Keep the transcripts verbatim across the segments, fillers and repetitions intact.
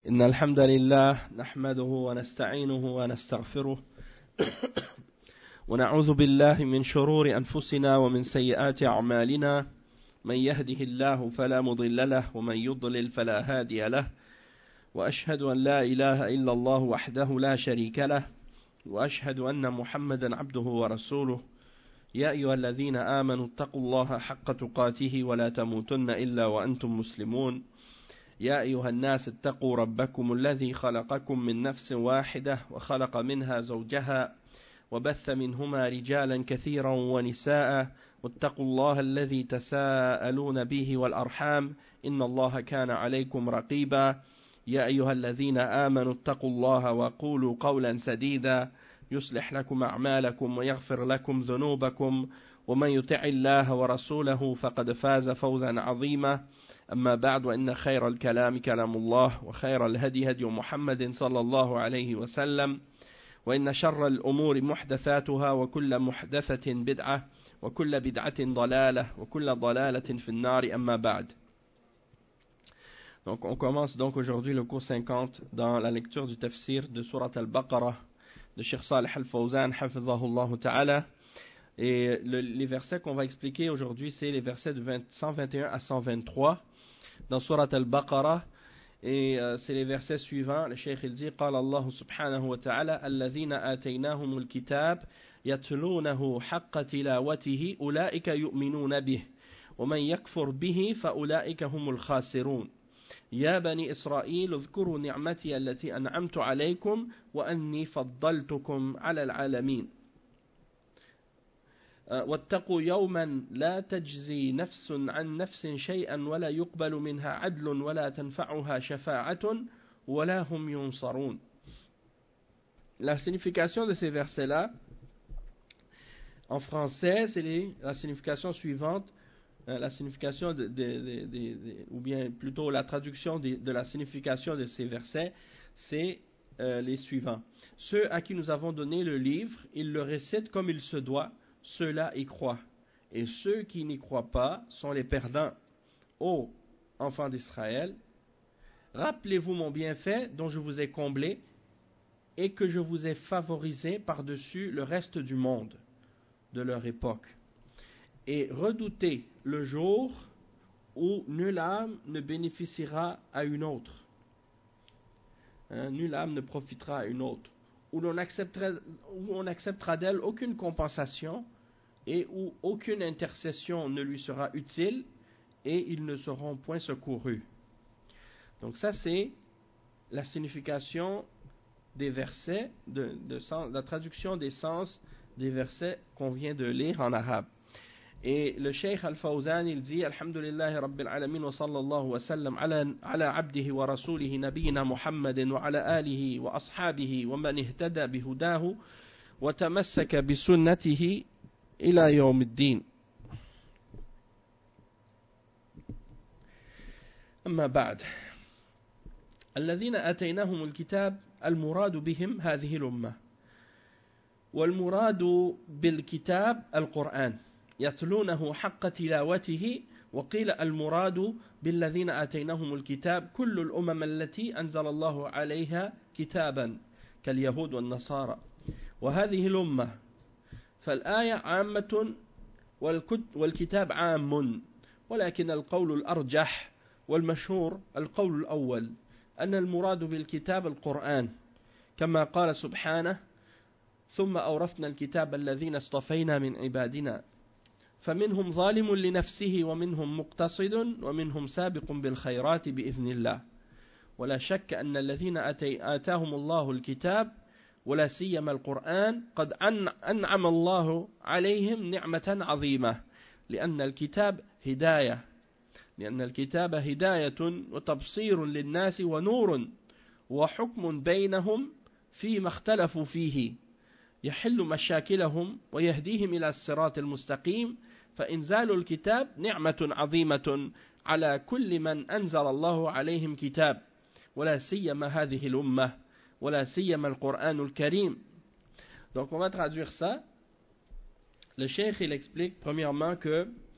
إن الحمد لله نحمده ونستعينه ونستغفره ونعوذ بالله من شرور أنفسنا ومن سيئات أعمالنا من يهده الله فلا مضل له ومن يضلل فلا هادي له وأشهد أن لا إله إلا الله وحده لا شريك له وأشهد أن محمدا عبده ورسوله يا أيها الذين آمنوا اتقوا الله حق تقاته ولا تموتن إلا وأنتم مسلمون يا أيها الناس اتقوا ربكم الذي خلقكم من نفس واحدة وخلق منها زوجها وبث منهما رجالا كثيرا ونساء واتقوا الله الذي تساءلون به والأرحام إن الله كان عليكم رقيبا يا أيها الذين آمنوا اتقوا الله وقولوا قولا سديدا يصلح لكم أعمالكم ويغفر لكم ذنوبكم ومن يطع الله ورسوله فقد فاز فوزا عظيما أما بعد وإن خير الكلام كلام الله وخير الهدي هدي محمد صلى الله عليه وسلم وإن شر الأمور محدثاتها وكل محدثة بدعة وكل بدعة ضلالة وكل ضلالة في النار أما بعد. Donc on commence donc aujourd'hui le cours cinquante dans la lecture du tafsir de Surat al-Baqarah de Cheikh Salih al-Fawzan hafidhahullah ta'ala. Et le, les versets qu'on va expliquer aujourd'hui, c'est les versets de cent vingt et un à cent vingt-trois dans Surat al-Baqarah. Et euh, c'est les versets suivants. Le Cheikh il dit قال الله سبحانه وتعالى الذين آتيناهم الكتاب يتلونه حق تلاوته أولئك يؤمنون به ومن يكفر به فأولئك هم الخاسرون يا بني إسرائيل اذكروا نعمتي التي أنعمت عليكم وأني فضلتكم على العالمين واتقوا يوما لا تجزي نفس عن نفس شيئا ولا يقبل منها عدل ولا تنفعها شفاعة ولا هم ينصرون. La signification de ces versets-là, en français, c'est les, la signification suivante, euh, la signification de, de, de, de, de, ou bien plutôt la traduction de, de la signification de ces versets, c'est euh, les suivants. Ceux à qui nous avons donné le livre, ils le récitent comme il se doit. Ceux-là y croient, et ceux qui n'y croient pas sont les perdants. Ô enfants d'Israël, rappelez-vous mon bienfait dont je vous ai comblé et que je vous ai favorisé par-dessus le reste du monde de leur époque. Et redoutez le jour où nulle âme ne bénéficiera à une autre. Hein, nulle âme ne profitera à une autre. Où l'on acceptera, où on acceptera d'elle aucune compensation et où aucune intercession ne lui sera utile et ils ne seront point secourus. Donc ça c'est la signification des versets, de, de sens, la traduction des sens des versets qu'on vient de lire en arabe. Et le Cheikh Al-Fawzan il dit Alhamdulillahi Rabbil Alamin wa sallallahu wa sallam ala, ala abdihi wa rasulihi nabiyina Muhammadin wa ala alihi wa ashabihi wa man ihtada bihudahu wa tamassaka bisunnatihi ila yawmiddin. أما بعد الذين آتيناهم الكتاب المراد بهم هذه الأمة والمراد بالكتاب القرآن يتلونه حق تلاوته وقيل المراد بالذين آتيناهم الكتاب كل الأمم التي أنزل الله عليها كتابا كاليهود والنصارى وهذه الأمة فالآية عامة والكتاب عام ولكن القول الأرجح والمشهور القول الأول أن المراد بالكتاب القرآن كما قال سبحانه ثم أورثنا الكتاب الذين اصطفينا من عبادنا فمنهم ظالم لنفسه ومنهم مقتصد ومنهم سابق بالخيرات بإذن الله ولا شك أن الذين آتاهم الله الكتاب ولا سيما القرآن قد أنعم الله عليهم نعمة عظيمة لأن الكتاب هداية لأن الكتاب هداية وتبصير للناس ونور وحكم بينهم فيما اختلفوا فيه يحل مشاكلهم ويهديهم إلى الصراط المستقيم فإنزال الكتاب نعمة عظيمة على كل من أنزل الله عليهم كتاب ولا سيما هذه الأمة ولا سيما القرآن الكريم. Donc on va traduire ça. Le cheikh il explique premièrement que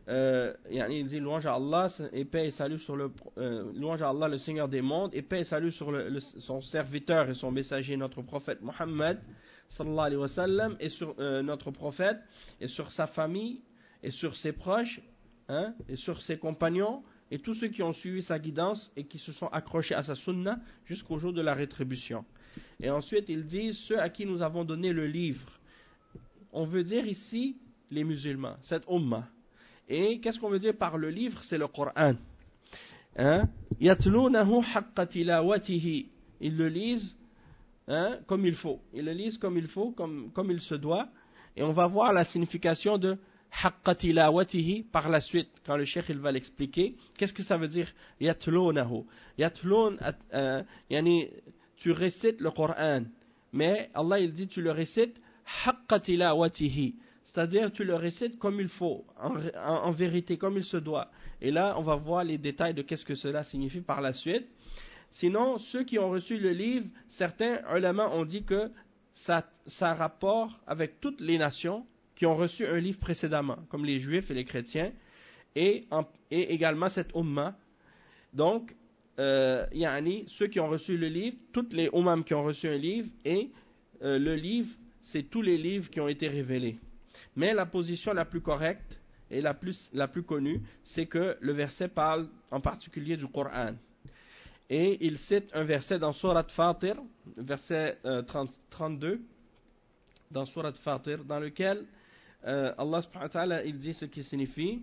euh, il dit louange à Allah et paix et salut sur le euh, louange à Allah le Seigneur des mondes et paix et salut sur le, le, son serviteur et son messager notre prophète Muhammad sallallahu alayhi wa sallam et sur euh, notre prophète et sur sa famille et sur ses proches, hein, et sur ses compagnons et tous ceux qui ont suivi sa guidance et qui se sont accrochés à sa sunna jusqu'au jour de la rétribution. Et ensuite il dit ceux à qui nous avons donné le livre. On veut dire ici les musulmans, cette ummah. Et qu'est-ce qu'on veut dire par le livre? C'est le Coran. Hein? Yatlunahu haqqa tilawatihi. Ils le lisent, hein, comme il faut. Ils le lisent comme il faut, comme, comme il se doit. Et on va voir la signification de haqqa tilawatihi par la suite, quand le cheikh il va l'expliquer. Qu'est-ce que ça veut dire? Yatlunahu. Yatlun, euh, yani, tu récites le Coran. Mais Allah il dit tu le récites haqqa tilawatihi. C'est-à-dire tu le récites comme il faut, en, en, en vérité, comme il se doit. Et là, on va voir les détails de qu'est-ce que cela signifie par la suite. Sinon, ceux qui ont reçu le livre, certains ulama ont dit que ça, ça a rapport avec toutes les nations qui ont reçu un livre précédemment, comme les juifs et les chrétiens, et, en, et également cette umma. Donc, euh, yani, ceux qui ont reçu le livre, toutes les ummam qui ont reçu un livre, et euh, le livre, c'est tous les livres qui ont été révélés. Mais la position la plus correcte et la plus, la plus connue, c'est que le verset parle en particulier du Coran. Et il cite un verset dans Surat Fatir, verset euh, trente, trente-deux, dans Surat Fatir, dans lequel euh, Allah subhanahu wa ta'ala, il dit ce qui signifie.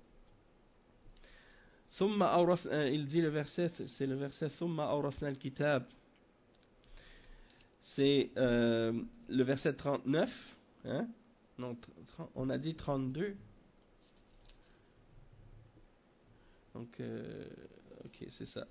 Thumma awrasna, il dit le verset, c'est le verset Thumma awrasna al-kitab. C'est euh, le verset trente-neuf, hein? Non, on a dit trente-deux. Donc, euh, ok, c'est ça.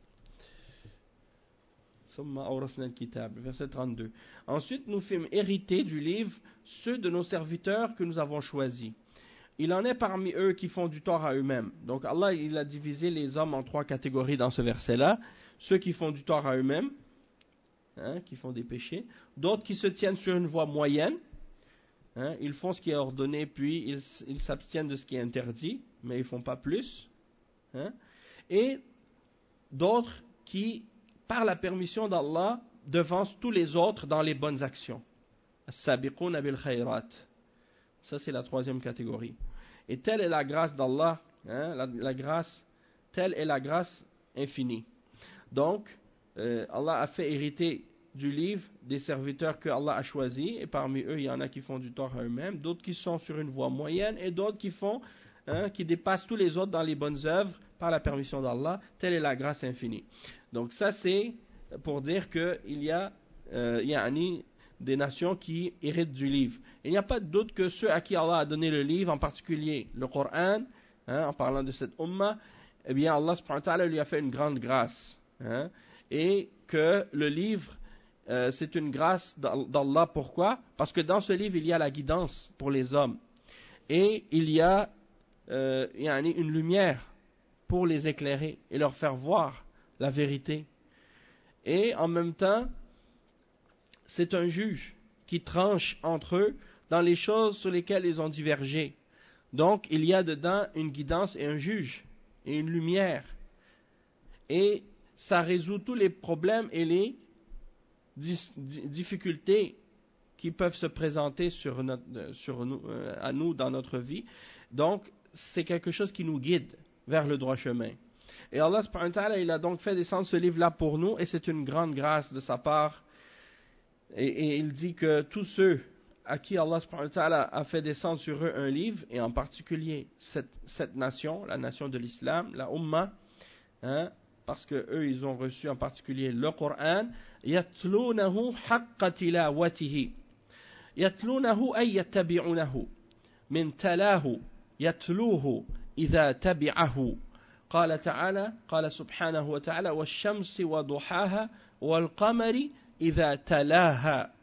Verset trente-deux. Ensuite, nous fîmes hériter du livre ceux de nos serviteurs que nous avons choisis. Il en est parmi eux qui font du tort à eux-mêmes. Donc, Allah, il a divisé les hommes en trois catégories dans ce verset-là. Ceux qui font du tort à eux-mêmes, hein, qui font des péchés. D'autres qui se tiennent sur une voie moyenne. Hein, ils font ce qui est ordonné, puis ils, ils s'abstiennent de ce qui est interdit, mais ils ne font pas plus. Hein, et d'autres qui, par la permission d'Allah, devancent tous les autres dans les bonnes actions. As-sabiquna bil khayrat. Ça, c'est la troisième catégorie. Et telle est la grâce d'Allah, hein, la, la grâce, telle est la grâce infinie. Donc, euh, Allah a fait hériter du livre des serviteurs que Allah a choisis, et parmi eux il y en a qui font du tort à eux-mêmes, d'autres qui sont sur une voie moyenne et d'autres qui font, hein, qui dépassent tous les autres dans les bonnes œuvres par la permission d'Allah. Telle est la grâce infinie. Donc ça c'est pour dire que il y a, euh, il y a des nations qui héritent du livre. Il n'y a pas de doute que ceux à qui Allah a donné le livre, en particulier le Coran, hein, en parlant de cette umma, eh bien Allah subhanahu wa ta'ala lui a fait une grande grâce, hein, et que le livre Euh, c'est une grâce d'Allah. Pourquoi? Parce que dans ce livre il y a la guidance pour les hommes et il y a euh, une lumière pour les éclairer et leur faire voir la vérité, et en même temps c'est un juge qui tranche entre eux dans les choses sur lesquelles ils ont divergé. Donc il y a dedans une guidance et un juge et une lumière, et ça résout tous les problèmes et les difficultés qui peuvent se présenter sur notre, sur nous, euh, à nous dans notre vie. Donc c'est quelque chose qui nous guide vers le droit chemin. Et Allah subhanahu wa ta'ala, il a donc fait descendre ce livre-là pour nous, et c'est une grande grâce de sa part. Et, et il dit que tous ceux à qui Allah subhanahu wa ta'ala a fait descendre sur eux un livre, et en particulier cette, cette nation, la nation de l'islam, la Ummah, hein, parce que eux ils ont reçu en particulier le Coran, yatlunahu haqqa tilawatihi. Yatlunahu ay yattabi'unahu. Min talahu yatluhu idha tabi'ahu. قال تعالى قال سبحانه وتعالى والشمس وضحاها والقمر إذا تلاها.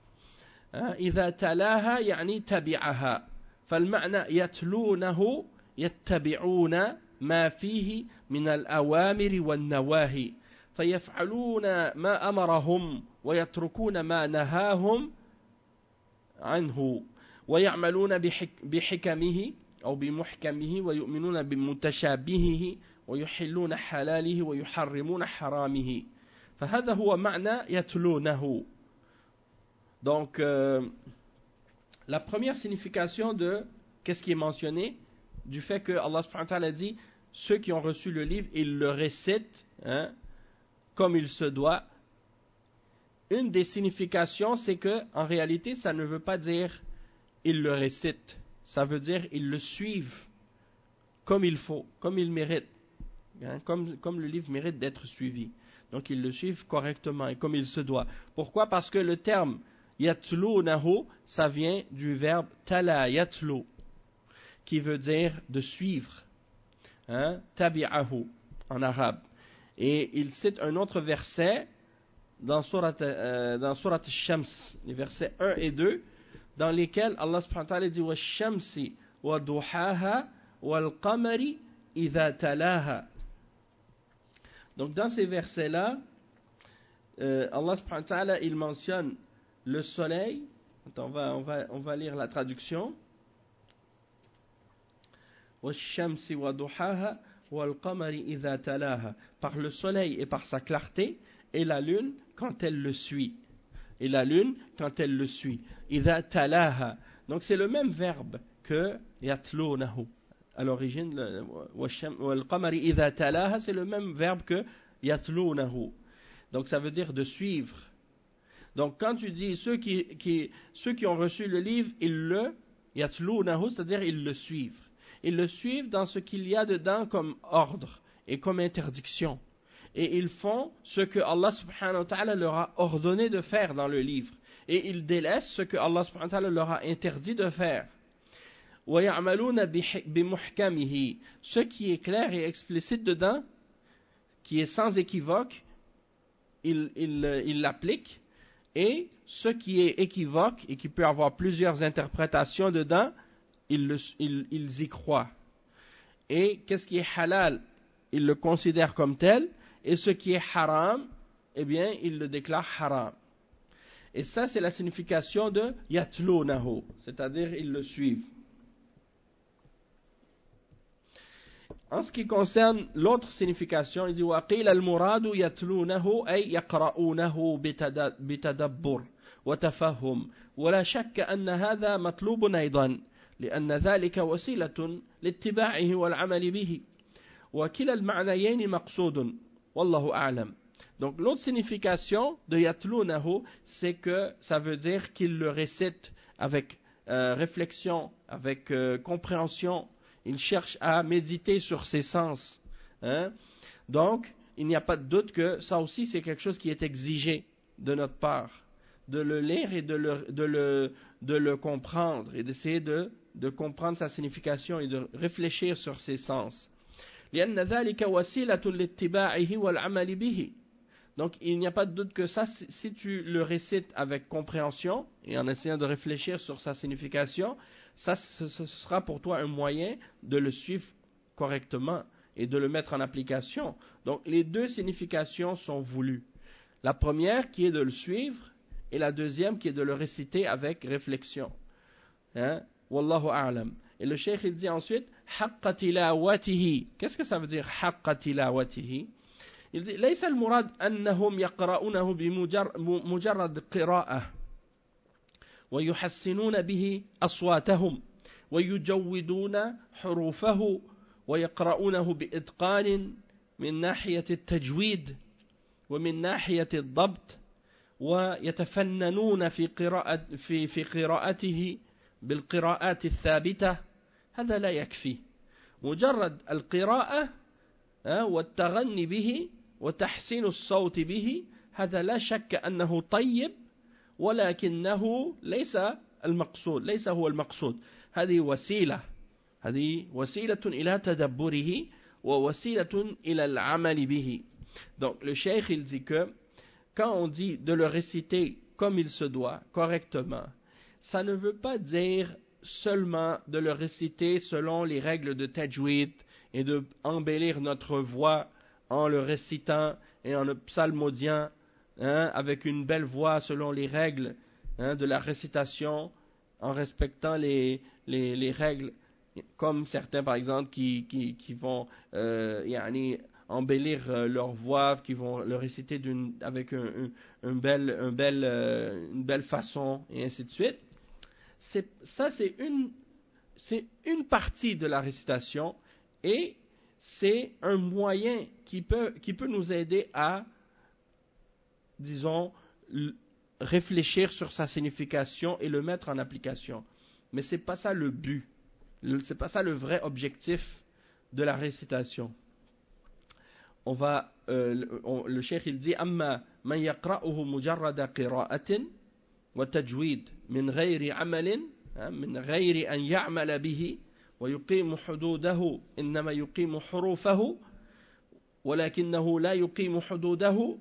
إذا تلاها يعني تبعها. فالمعنى يتلونه يتبعون ما فيه من الأوامر والنواهي فيفعلون ما أمرهم ويتركون ما نهاهم عنه ويعملون بحك بحكمه أو بمحكمه ويؤمنون بمتشابهه ويحلون حلاله ويحرمون حرامه. فهذا هو معنى يتلونه. Donc, euh, la première signification de qu'est-ce qui est mentionné, du fait que Allah subhanahu wa ta'ala dit ceux qui ont reçu le livre, ils le récitent hein, comme il se doit. Une des significations, c'est que en réalité, ça ne veut pas dire ils le récitent, ça veut dire ils le suivent comme il faut, comme il mérite, hein, comme, comme le livre mérite d'être suivi. Donc ils le suivent correctement et comme il se doit. Pourquoi? Parce que le terme yatlunahu, ça vient du verbe tala yatlu, qui veut dire de suivre, hein, tabi'ahu en arabe. Et il cite un autre verset dans Surat, euh, dans Surat Shams, les versets un et deux, dans lesquels Allah subhanahu wa ta'ala dit wa shamsi wa duhaha wal qamari idha talaha. Donc dans ces versets-là, euh, Allah subhanahu wa ta'ala il mentionne le soleil. Attends, on va, on va, on va lire la traduction. وَالشَّمْسِ وَضُحَاهَا وَالْقَمَرِ إِذَا تَلَاهَا. Par le soleil et par sa clarté, et la lune quand elle le suit. Et la lune quand elle le suit. إِذَا تَلَاهَا. Donc c'est le même verbe que يَتْلُونَهُ. À l'origine, وَالْقَمَرِ إِذَا تَلَاهَا, c'est le même verbe que يَتْلُونَهُ. Donc ça veut dire de suivre. Donc quand tu dis ceux qui, qui, ceux qui ont reçu le livre, ils le yatlunahu, c'est-à-dire ils le suivent. Ils le suivent dans ce qu'il y a dedans comme ordre et comme interdiction. Et ils font ce que Allah subhanahu wa ta'ala leur a ordonné de faire dans le livre. Et ils délaissent ce que Allah subhanahu wa ta'ala leur a interdit de faire. وَيَعْمَلُونَ بِمُحْكَمِهِ. Ce qui est clair et explicite dedans, qui est sans équivoque, ils il, il l'appliquent. Et ce qui est équivoque et qui peut avoir plusieurs interprétations dedans, ils, le, ils, ils y croient. Et qu'est-ce qui est halal, ils le considèrent comme tel. Et ce qui est haram, eh bien, ils le déclarent haram. Et ça, c'est la signification de yatlunahu, c'est-à-dire ils le suivent. En ce qui concerne l'autre signification, il dit وَقِيلَ الْمُرَادُ يَتْلُونَهُ أي يَقْرَؤُونَهُ بِتَدَبُّرٍ وَتَفَهُّمٍ ولا شك أن هذا مطلوب أيضا لأن ذلك وسيلة لاتباعه والعمل به وكلا المعنيين مقصود والله أعلم. Donc l'autre signification de yatlunahu, c'est que ça veut dire qu'il le récite avec euh, réflexion, avec euh, compréhension. Il cherche à méditer sur ses sens. Hein? Donc, il n'y a pas de doute que ça aussi, c'est quelque chose qui est exigé de notre part. De le lire et de le, de le, de le comprendre et d'essayer de, de comprendre sa signification et de réfléchir sur ses sens. لأن ذلك وسيلة لاتباعه والعمل به. Donc, il n'y a pas de doute que ça, si, si tu le récites avec compréhension et en essayant de réfléchir sur sa signification, ça, ce, ce sera pour toi un moyen de le suivre correctement et de le mettre en application. Donc, les deux significations sont voulues. La première qui est de le suivre et la deuxième qui est de le réciter avec réflexion. Hein? Wallahu a'lam. Et le cheikh il dit ensuite haqqa tilawatihi. Qu'est-ce que ça veut dire haqqa tilawatihi? Il dit ليس المراد أنهم يقرؤونه بمجرد قراءة ويحسنون به أصواتهم ويجودون حروفه ويقرؤونه بإتقان من ناحية التجويد ومن ناحية الضبط ويتفننون في قراءة في في قراءته بالقراءات الثابتة. هذا لا يكفي. مجرد القراءة والتغني به وتحسين الصوت به هذا لا شك أنه طيب ولكنه ليس المقصود ليس هو المقصود. هذه وسيلة هذه وسيلة إلى تدبره ووسيلة إلى العمل به. Donc le cheikh il dit que quand on dit de le réciter comme il se doit, correctement, ça ne veut pas dire seulement de le réciter selon les règles de tajwid et de embellir notre voix en le récitant et en le psalmodiant, hein, avec une belle voix selon les règles hein, de la récitation, en respectant les, les, les règles comme certains par exemple qui, qui, qui vont euh, yani, embellir euh, leur voix, qui vont le réciter d'une, avec un, un, un bel, un bel, euh, une belle façon, et ainsi de suite. C'est, ça, c'est une, c'est une partie de la récitation, et c'est un moyen qui peut, qui peut nous aider à, disons, l- réfléchir sur sa signification et le mettre en application. Mais c'est pas ça le but. Le, c'est pas ça le vrai objectif de la récitation. On va, euh, on, le cheikh il dit أما من يقرأه مجرد قراءة وتجويد من غير عمل من غير أن يعمل به ويقيم حدوده إنما يقيم حروفه ولكنه لا يقيم حدوده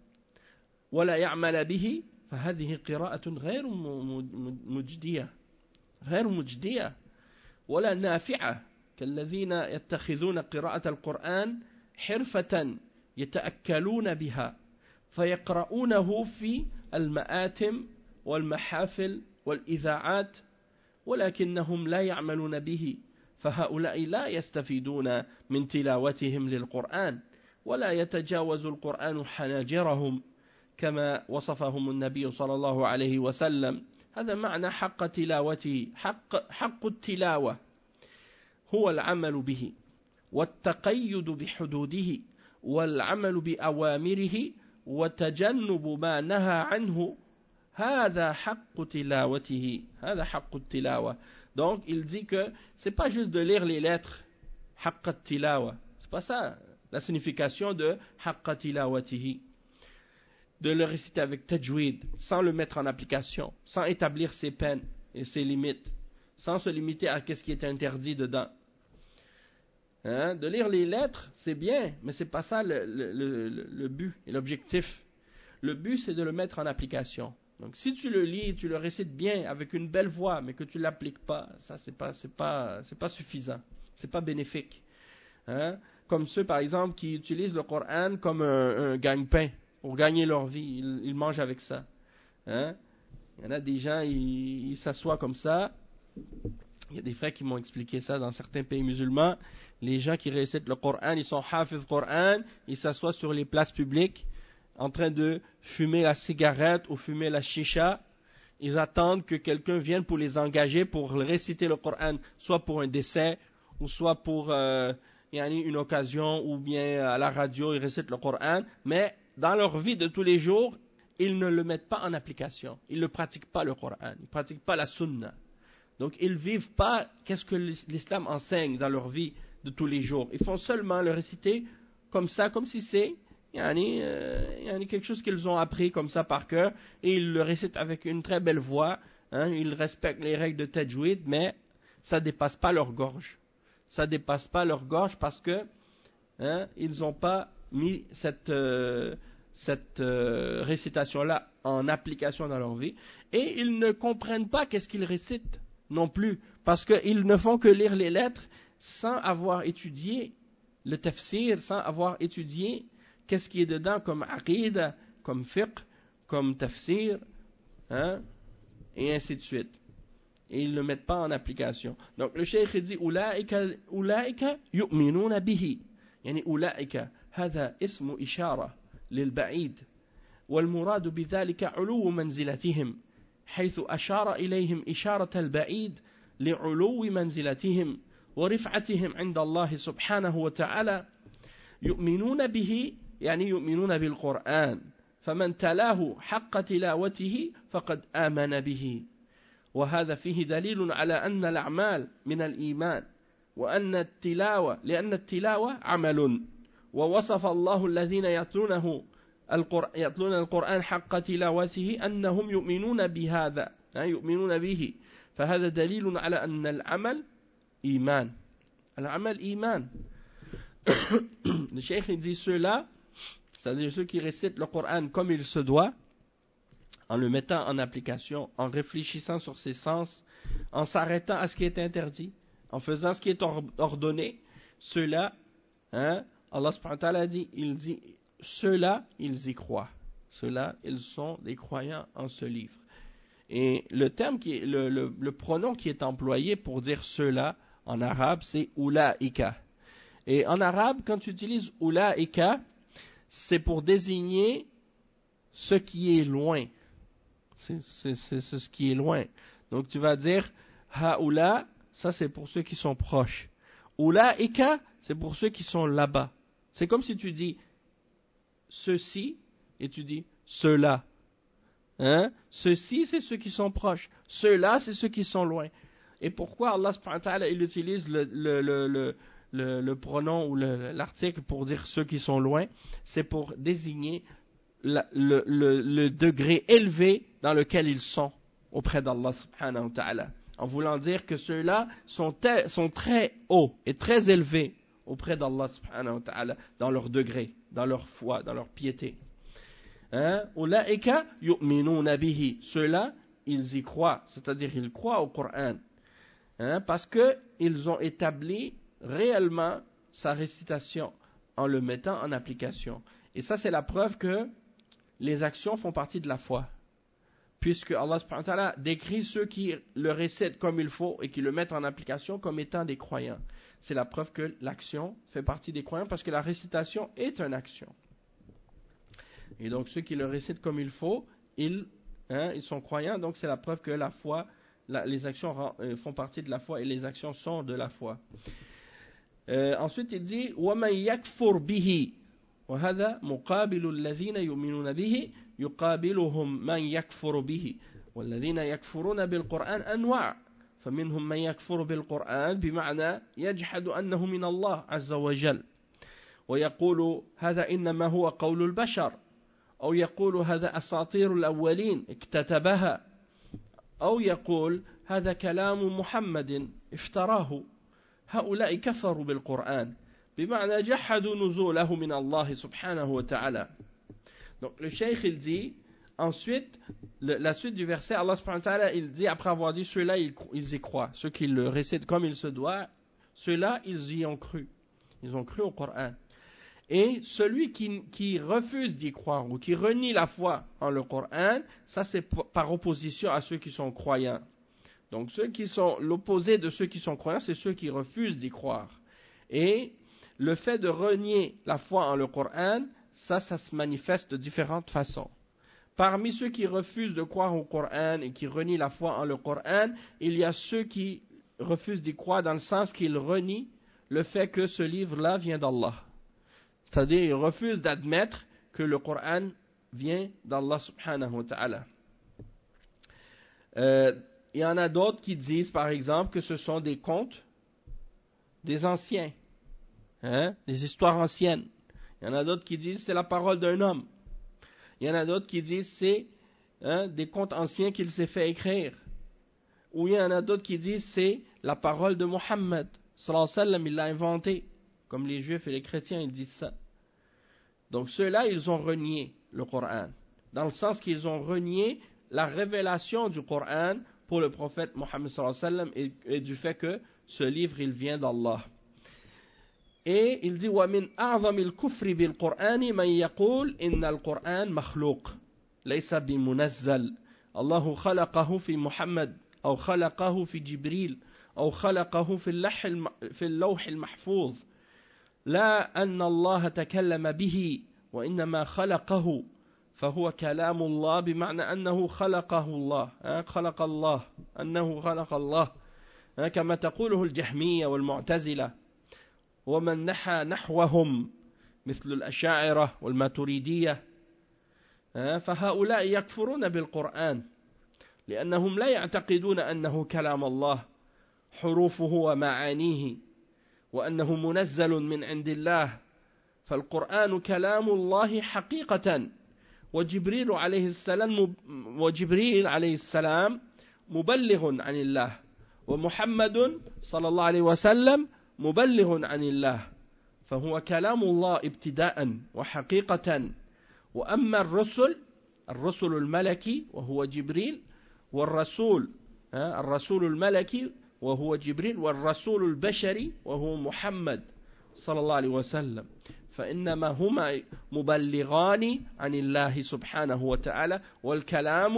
ولا يعمل به فهذه قراءة غير مجدية غير مجدية ولا نافعة كالذين يتخذون قراءة القرآن حرفة يتأكلون بها فيقرؤونه في المآتم والمحافل والإذاعات ولكنهم لا يعملون به فهؤلاء لا يستفيدون من تلاوتهم للقرآن ولا يتجاوز القرآن حناجرهم كما وصفهم النبي صلى الله عليه وسلم. هذا معنى حق تلاوته. حق, حق التلاوة هو العمل به والتقيد بحدوده والعمل بأوامره وتجنب ما نهى عنه. هذا حق تلاوته. هذا حق التلاوة. Donc il dit que c'est pas juste de lire les lettres حق التلاوة. C'est pas ça la signification de حق تلاوته. De le réciter avec tajwid, sans le mettre en application, sans établir ses peines et ses limites, sans se limiter à ce qui est interdit dedans. Hein? De lire les lettres, c'est bien, mais c'est pas ça le, le, le, le but et l'objectif. Le but, c'est de le mettre en application. Donc, si tu le lis, tu le récites bien, avec une belle voix, mais que tu l'appliques pas, ça, c'est pas, c'est pas, c'est pas suffisant. C'est pas bénéfique. Hein? Comme ceux, par exemple, qui utilisent le Coran comme un, un gagne-pain. Pour gagner leur vie, ils, ils mangent avec ça. Hein? Il y en a des gens, ils, ils s'assoient comme ça. Il y a des frères qui m'ont expliqué ça dans certains pays musulmans. Les gens qui récitent le Coran, ils sont hafiz Coran, ils s'assoient sur les places publiques en train de fumer la cigarette ou fumer la chicha. Ils attendent que quelqu'un vienne pour les engager pour réciter le Coran, soit pour un décès ou soit pour euh, une occasion ou bien à la radio, ils récitent le Coran, mais dans leur vie de tous les jours, ils ne le mettent pas en application. Ils ne pratiquent pas le Coran. Ils ne pratiquent pas la Sunna. Donc, ils ne vivent pas qu'est-ce que l'islam enseigne dans leur vie de tous les jours. Ils font seulement le réciter comme ça, comme si c'est yani, euh, yani quelque chose qu'ils ont appris comme ça par cœur. Et ils le récitent avec une très belle voix. Hein, ils respectent les règles de tajwid, mais ça ne dépasse pas leur gorge. Ça ne dépasse pas leur gorge parce que hein, ils n'ont pas mis cette, euh, cette euh, récitation-là en application dans leur vie. Et ils ne comprennent pas qu'est-ce qu'ils récitent non plus. Parce qu'ils ne font que lire les lettres sans avoir étudié le tafsir, sans avoir étudié qu'est-ce qui est dedans comme aqida, comme fiqh, comme tafsir, hein, et ainsi de suite. Et ils ne le mettent pas en application. Donc le cheikh dit « Ulaika, ulaika yu'minuna bihi » يعني أولئك هذا اسم إشارة للبعيد والمراد بذلك علو منزلتهم حيث أشار إليهم إشارة البعيد لعلو منزلتهم ورفعتهم عند الله سبحانه وتعالى يؤمنون به يعني يؤمنون بالقرآن فمن تلاه حق تلاوته فقد آمن به وهذا فيه دليل على أن الأعمال من الإيمان وأن التلاوة لأن التلاوة عمل ووصف الله الذين يتلونه يتلون القرآن حق تلاوته أنهم يؤمنون بهذا يؤمنون به فهذا دليل على أن العمل إيمان العمل إيمان. Le cheikh dit ceux-là, c'est-à-dire ceux qui récitent le Coran comme il se doit, en le mettant en application, en réfléchissant sur ses sens, en s'arrêtant à ce qui est interdit, en faisant ce qui est ordonné, ceux-là, hein, Allah subhanahu wa ta'ala dit, il dit, ceux-là, ils y croient. Ceux-là, ils sont des croyants en ce livre. Et le terme qui est, le, le, le pronom qui est employé pour dire ceux-là, En arabe, c'est ulaika. Et en arabe, quand tu utilises ulaika, c'est pour désigner ce qui est loin. C'est, c'est, c'est, c'est ce qui est loin. Donc tu vas dire haoula, ça c'est pour ceux qui sont proches. Ulaika, c'est pour ceux qui sont là-bas. C'est comme si tu dis ceux-ci et tu dis ceux-là. Hein? Ceux-ci, c'est ceux qui sont proches. Ceux-là, c'est ceux qui sont loin. Et pourquoi Allah subhanahu wa ta'ala, il utilise le, le, le, le, le, le pronom ou le, l'article pour dire ceux qui sont loin? C'est pour désigner la, le, le, le degré élevé dans lequel ils sont auprès d'Allah subhanahu wa ta'ala. En voulant dire que ceux-là sont, te, sont très hauts et très élevés auprès d'Allah subhanahu wa ta'ala dans leur degré, dans leur foi, dans leur piété. Hein? Ulaika yu'minuna bihi. Ceux-là, ils y croient, c'est-à-dire ils croient au Coran. Hein? Parce qu'ils ont établi réellement sa récitation en le mettant en application. Et ça, c'est la preuve que les actions font partie de la foi. Puisque Allah subhanahu wa ta'ala décrit ceux qui le récitent comme il faut et qui le mettent en application comme étant des croyants. C'est la preuve que l'action fait partie des croyants parce que la récitation est une action. Et donc ceux qui le récitent comme il faut, ils, hein, ils sont croyants, donc c'est la preuve que la foi, la, les actions font partie de la foi et les actions sont de la foi. Euh, ensuite il dit وَمَنْ يَكْفُرْ بِهِ وَهَذَا مُقَابِلُ الَّذِينَ يُؤْمِنُونَ بِهِ يقابلهم من يكفر به والذين يكفرون بالقرآن أنواع فمنهم من يكفر بالقرآن بمعنى يجحد أنه من الله عز وجل ويقول هذا إنما هو قول البشر أو يقول هذا أساطير الأولين اكتتبها أو يقول هذا كلام محمد افتراه هؤلاء كفروا بالقرآن بمعنى جحدوا نزوله من الله سبحانه وتعالى. Donc le cheikh il dit, ensuite, le, la suite du verset, Allah subhanahu wa ta'ala, il dit, après avoir dit, ceux-là, ils, ils y croient, ceux qui le récitent comme il se doit, ceux-là, ils y ont cru, ils ont cru au Coran. Et celui qui, qui refuse d'y croire, ou qui renie la foi en le Coran, ça c'est par opposition à ceux qui sont croyants. Donc ceux qui sont l'opposé de ceux qui sont croyants, c'est ceux qui refusent d'y croire. Et le fait de renier la foi en le Coran, ça, ça se manifeste de différentes façons. Parmi ceux qui refusent de croire au Coran et qui renient la foi en le Coran, il y a ceux qui refusent d'y croire dans le sens qu'ils renient le fait que ce livre-là vient d'Allah. C'est-à-dire, ils refusent d'admettre que le Coran vient d'Allah subhanahu wa ta'ala. Euh, il y en a d'autres qui disent, par exemple, que ce sont des contes des anciens, hein, des histoires anciennes. Il y en a d'autres qui disent c'est la parole d'un homme. Il y en a d'autres qui disent c'est hein, des contes anciens qu'il s'est fait écrire. Ou il y en a d'autres qui disent c'est la parole de Mohammed. Sallallahu alayhi wa sallam, il l'a inventé. Comme les juifs et les chrétiens, ils disent ça. Donc ceux-là, ils ont renié le Coran. Dans le sens qu'ils ont renié la révélation du Coran pour le prophète Mohammed sallallahu alayhi wa sallam et, et du fait que ce livre, il vient d'Allah. Et il dit وَمِنْ أَعْظَمِ الْكُفْرِ بِالْقُرْآنِ مَنْ يَقُولْ إِنَّ الْقُرْآنَ مَخْلُوقٌ لَيْسَ بِمُنَزَّلٍ الله خلقه في محمد أو خلقه في جبريل أو خلقه في اللوح في اللوح المحفوظ لا أن الله تكلم به وإنما خلقه فهو كلام الله بمعنى أنه خلقه الله خلق الله أنه خلق الله كما تقوله الجهمية والمعتزلة ومن نحى نحوهم مثل الأشاعرة والماتريدية فهؤلاء يكفرون بالقرآن لأنهم لا يعتقدون أنه كلام الله حروفه ومعانيه وأنه منزل من عند الله فالقرآن كلام الله حقيقة وجبريل عليه السلام وجبريل عليه السلام مبلغ عن الله ومحمد صلى الله عليه وسلم مبلغ عن الله فهو كلام الله ابتداء وحقيقة وأما الرسل الرسل الملكي وهو جبريل والرسول الرسول الملكي وهو جبريل والرسول البشري وهو محمد صلى الله عليه وسلم فإنما هما مبلغان عن الله سبحانه وتعالى والكلام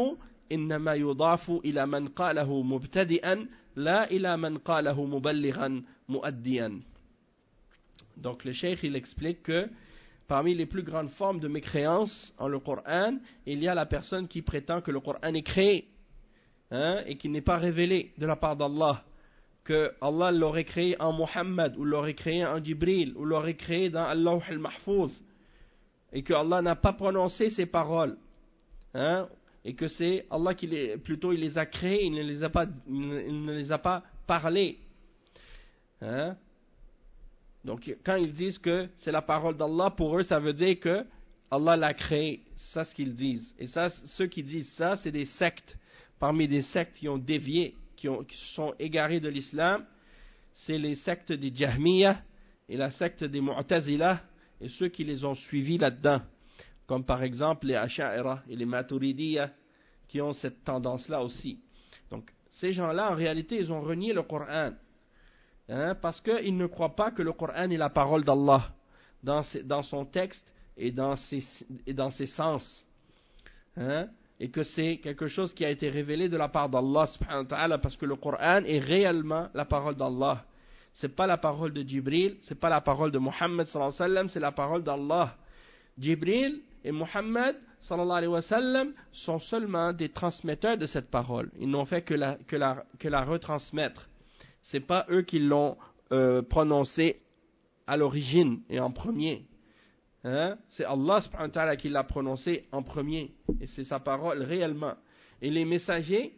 إنما يضاف إلى من قاله مبتدئا لا إلى من قاله مبلغا مؤديا. Donc le cheikh il explique que parmi les plus grandes formes de mécréance en le Coran, il y a la personne qui prétend que le Coran est créé, hein, et qui n'est pas révélé de la part d'Allah, que Allah l'aurait créé en Muhammad, ou l'aurait créé en Jibril, ou l'aurait créé dans Al-Lawh al-Mahfouz, et que Allah n'a pas prononcé ces paroles, hein, et que c'est Allah qui les, plutôt il les a créés, il ne les a pas, il ne les a pas parlé, hein. Donc quand ils disent que c'est la parole d'Allah, pour eux ça veut dire que Allah l'a créé, c'est ça ce qu'ils disent. Et ça, ceux qui disent ça, c'est des sectes, parmi des sectes qui ont dévié, qui, ont, qui sont égarés de l'islam, c'est les sectes des Jahmiyyah et la secte des Mu'tazila et ceux qui les ont suivis là-dedans, comme par exemple les Asha'ira et les Maturidiyya qui ont cette tendance-là aussi. Donc ces gens-là, en réalité, ils ont renié le Coran. Hein, parce qu'ils ne croient pas que le Coran est la parole d'Allah dans, dans son texte et dans ses, et dans ses sens, hein, et que c'est quelque chose qui a été révélé de la part d'Allah subhanahu wa ta'ala, parce que le Coran est réellement la parole d'Allah. C'est pas la parole de Jibril, c'est pas la parole de Muhammad sallallahu alayhi wa sallam, c'est la parole d'Allah. Jibril et Muhammad sallallahu alayhi wa sallam sont seulement des transmetteurs de cette parole. Ils n'ont fait que la, que la, que la retransmettre. C'est pas eux qui l'ont euh, prononcé à l'origine et en premier. Hein? C'est Allah subhanahu wa ta'ala qui l'a prononcé en premier. Et c'est sa parole réellement. Et les messagers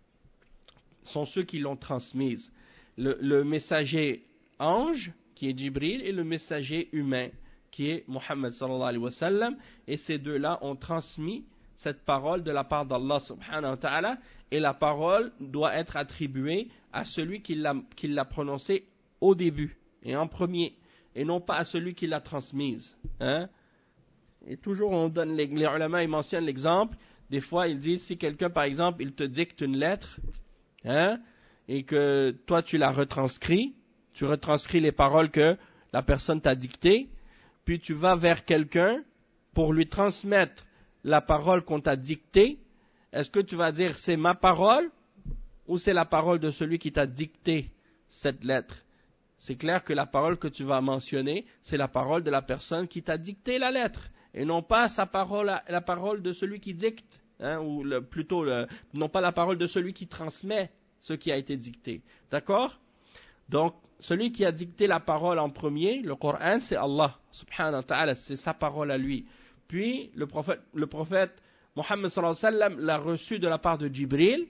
sont ceux qui l'ont transmise. Le, le messager ange, qui est Jibril, et le messager humain, qui est Muhammad sallallahu alayhi wa sallam. Et ces deux-là ont transmis cette parole de la part d'Allah subhanahu wa ta'ala, et la parole doit être attribuée à celui qui l'a, qui l'a prononcée au début et en premier, et non pas à celui qui l'a transmise. Hein? Et toujours on donne, les, les ulama ils mentionnent l'exemple, des fois ils disent si quelqu'un par exemple il te dicte une lettre, hein, et que toi tu la retranscris, tu retranscris les paroles que la personne t'a dictées, puis tu vas vers quelqu'un pour lui transmettre la parole qu'on t'a dictée, est-ce que tu vas dire c'est ma parole ou c'est la parole de celui qui t'a dicté cette lettre? C'est clair que la parole que tu vas mentionner, c'est la parole de la personne qui t'a dicté la lettre, et non pas sa parole, la parole de celui qui dicte, hein, ou le, plutôt le, non pas la parole de celui qui transmet ce qui a été dicté. D'accord? Donc, celui qui a dicté la parole en premier, le Coran, c'est Allah, subhanahu wa ta'ala, c'est sa parole à lui. Puis, le prophète, le prophète Muhammad sallallahu alayhi wa sallam l'a reçu de la part de Jibril,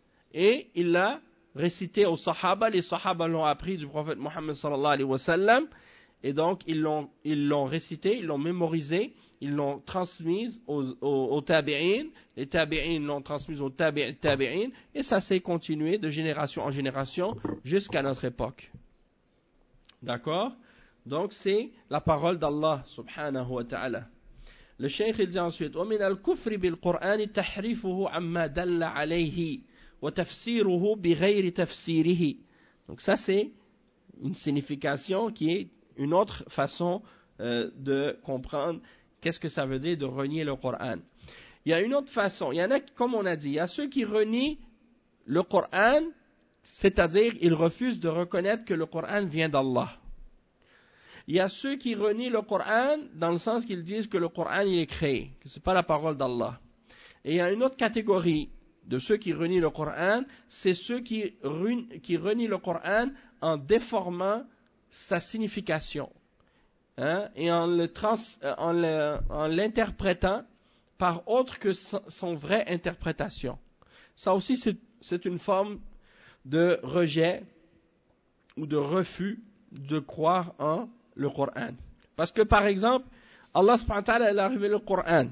et il l'a récité aux Sahaba. Les Sahaba l'ont appris du prophète Muhammad sallallahu alayhi wa sallam, et donc ils l'ont, ils l'ont récité, ils l'ont mémorisé, ils l'ont transmise aux, aux, aux tabi'in, les tabi'in l'ont transmise aux tabi'in, tabi'in, et ça s'est continué de génération en génération jusqu'à notre époque. D'accord? Donc c'est la parole d'Allah subhanahu wa ta'ala. Le cheikh il dit ensuite وَمِنَ الْكُفْرِ بِالْقُرْآنِ تَحْرِفُهُ عَمَّا دَلَّ عَلَيْهِ وَتَفْسِيرُهُ بِغَيْرِ تَفْسِيرِهِ. Donc ça c'est une signification qui est une autre façon euh, de comprendre qu'est-ce que ça veut dire de renier le Coran. Il y a une autre façon, il y en a, comme on a dit, il y a ceux qui renient le Coran, c'est-à-dire ils refusent de reconnaître que le Coran vient d'Allah. Il y a ceux qui renient le Coran dans le sens qu'ils disent que le Coran il est créé, que ce n'est pas la parole d'Allah. Et il y a une autre catégorie de ceux qui renient le Coran, c'est ceux qui, qui renient le Coran en déformant sa signification, hein, et en, le trans, en, le, en l'interprétant par autre que son, son vraie interprétation. Ça aussi c'est, c'est une forme de rejet ou de refus de croire en le Coran. Parce que par exemple, Allah subhanahu wa ta'ala a révélé le Coran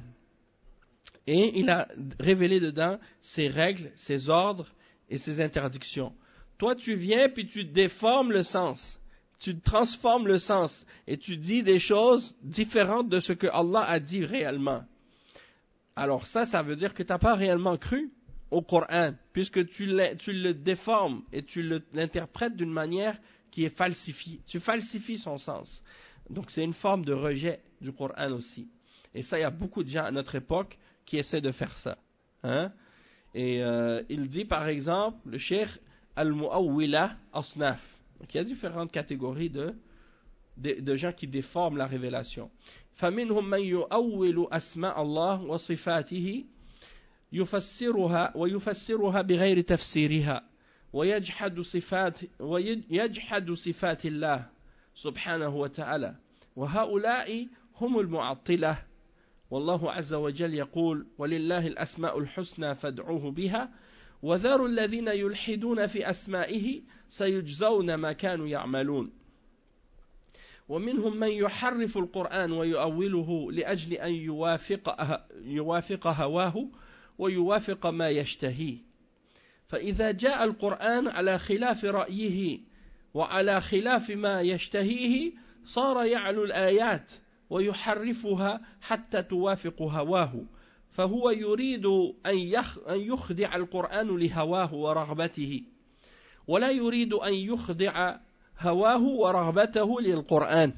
et il a révélé dedans ses règles, ses ordres et ses interdictions. Toi tu viens puis tu déformes le sens, tu transformes le sens et tu dis des choses différentes de ce que Allah a dit réellement. Alors ça, ça veut dire que tu n'as pas réellement cru au Coran, puisque tu le, tu le déformes et tu le, l'interprètes d'une manière qui est falsifiée. Tu falsifies son sens. Donc c'est une forme de rejet du Coran aussi. Et ça, il y a beaucoup de gens à notre époque qui essaient de faire ça. Hein? Et euh, il dit par exemple, le cheikh al-mu'awwila asnaf. Donc il y a différentes catégories de, de, de gens qui déforment la révélation. فَمِنْهُمْ مَنْ يُؤَوِّلُ أَسْمَاءَ اللَّهِ وَصِفَاتِهِ يفسرها ويفسرها بغير تفسيرها ويجحد صفات ويجحد صفات الله سبحانه وتعالى وهؤلاء هم المعطلة والله عز وجل يقول ولله الأسماء الحسنى فادعوه بها وذروا الذين يلحدون في أسمائه سيجزون ما كانوا يعملون ومنهم من يحرف القرآن ويؤوله لأجل أن يوافق يوافق هواه ويوافق ما يشتهيه فإذا جاء القرآن على خلاف رأيه وعلى خلاف ما يشتهيه صار يعلو الآيات ويحرفها حتى توافق هواه فهو يريد أن يخضع القرآن لهواه ورغبته ولا يريد أن يخضع هواه ورغبته للقرآن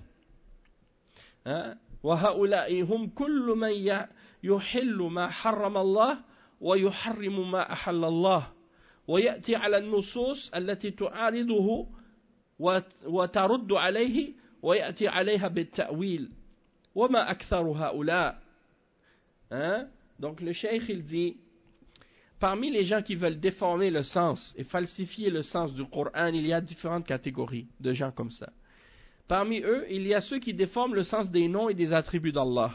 وهؤلاء هم كل من يحل ما حرم الله ويحرم ما أحل الله ويأتي على النصوص التي تعارضه وترد عليه ويأتي عليها بالتأويل وما أكثر هؤلاء. Hein? Donc le cheikh il dit, parmi les gens qui veulent déformer le sens et falsifier le sens du Coran, il y a différentes catégories de gens comme ça. Parmi eux, il y a ceux qui déforment le sens des noms et des attributs d'Allah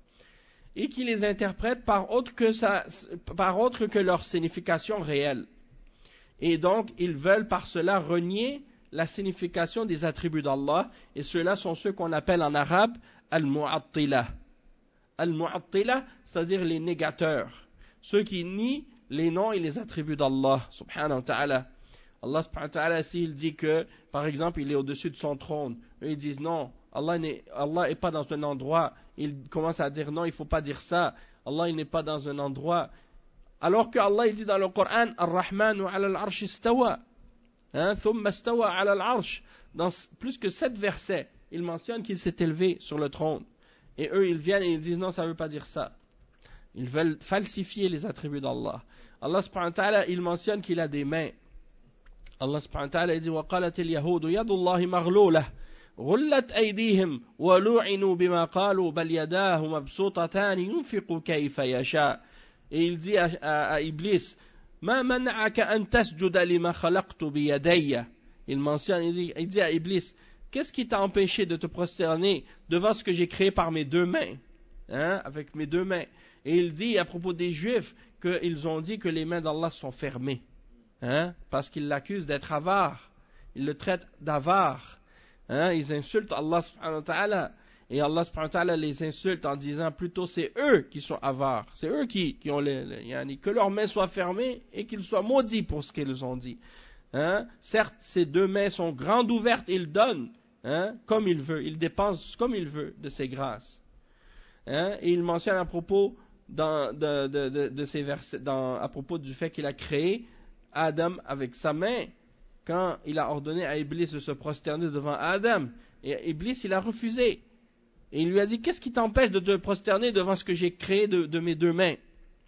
et qui les interprètent par autre que, ça, par autre que leur signification réelle. Et donc, ils veulent par cela renier la signification des attributs d'Allah, et ceux-là sont ceux qu'on appelle en arabe al-mu'attila. Al-mu'attila, c'est-à-dire les négateurs, ceux qui nient les noms et les attributs d'Allah, subhanahu wa ta'ala. Allah subhanahu wa ta'ala, s'il dit que, par exemple, il est au-dessus de son trône, eux ils disent non, Allah n'est Allah est pas dans un endroit, ils commencent à dire non, il ne faut pas dire ça, Allah il n'est pas dans un endroit. Alors que Allah il dit dans le Coran, Ar-Rahmanu ala al-arsh istawa, thumma istawa ala al-arsh. Dans plus que sept versets, il mentionne qu'il s'est élevé sur le trône. Et eux ils viennent et ils disent non, ça ne veut pas dire ça. Ils veulent falsifier les attributs d'Allah. Allah subhanahu wa ta'ala, il mentionne qu'il a des mains. Allah subhanahu wa ta'ala dit وَقَالَتِ الْيَهُودُ يَدُ اللَّهِ مَغْلُولَةٌ غُلَّتْ أَيْدِيهِمْ وَلُعِنُوا بِمَا قَالُوا بَلْ يَدَاهُ مَبْسُوطَتَانِ يُنْفِقُ كَيْفَ يَشَاءُ. Et il dit à, à, à Iblis, مَا مَنَعَكَ أَن تَسْجُدَ لِمَا خَلَقْتُ بِيَدَيَّ. Il mentionne, il dit, il dit à Iblis, qu'est-ce qui t'a empêché de te prosterner devant ce que j'ai créé par mes deux mains, hein, avec mes deux mains. Et il dit à propos des Juifs qu'ils ont dit que les mains d'Allah sont fermées, hein, parce qu'ils l'accusent d'être avare. Ils le traitent d'avare. Hein, ils insultent Allah subhanahu wa ta'ala. Et Allah subhanahu wa ta'ala les insulte en disant plutôt c'est eux qui sont avares. C'est eux qui, qui ont les, les yani, que leurs mains soient fermées et qu'ils soient maudits pour ce qu'ils ont dit. Hein, certes, ces deux mains sont grandes ouvertes, il donne, hein, comme il veut, il dépense comme il veut de ses grâces. Hein, et il mentionne à propos dans, de, de, de, de ces versets, dans, à propos du fait qu'il a créé Adam avec sa main, quand il a ordonné à Iblis de se prosterner devant Adam, et Iblis il a refusé. Et il lui a dit, qu'est-ce qui t'empêche de te prosterner devant ce que j'ai créé de, de mes deux mains?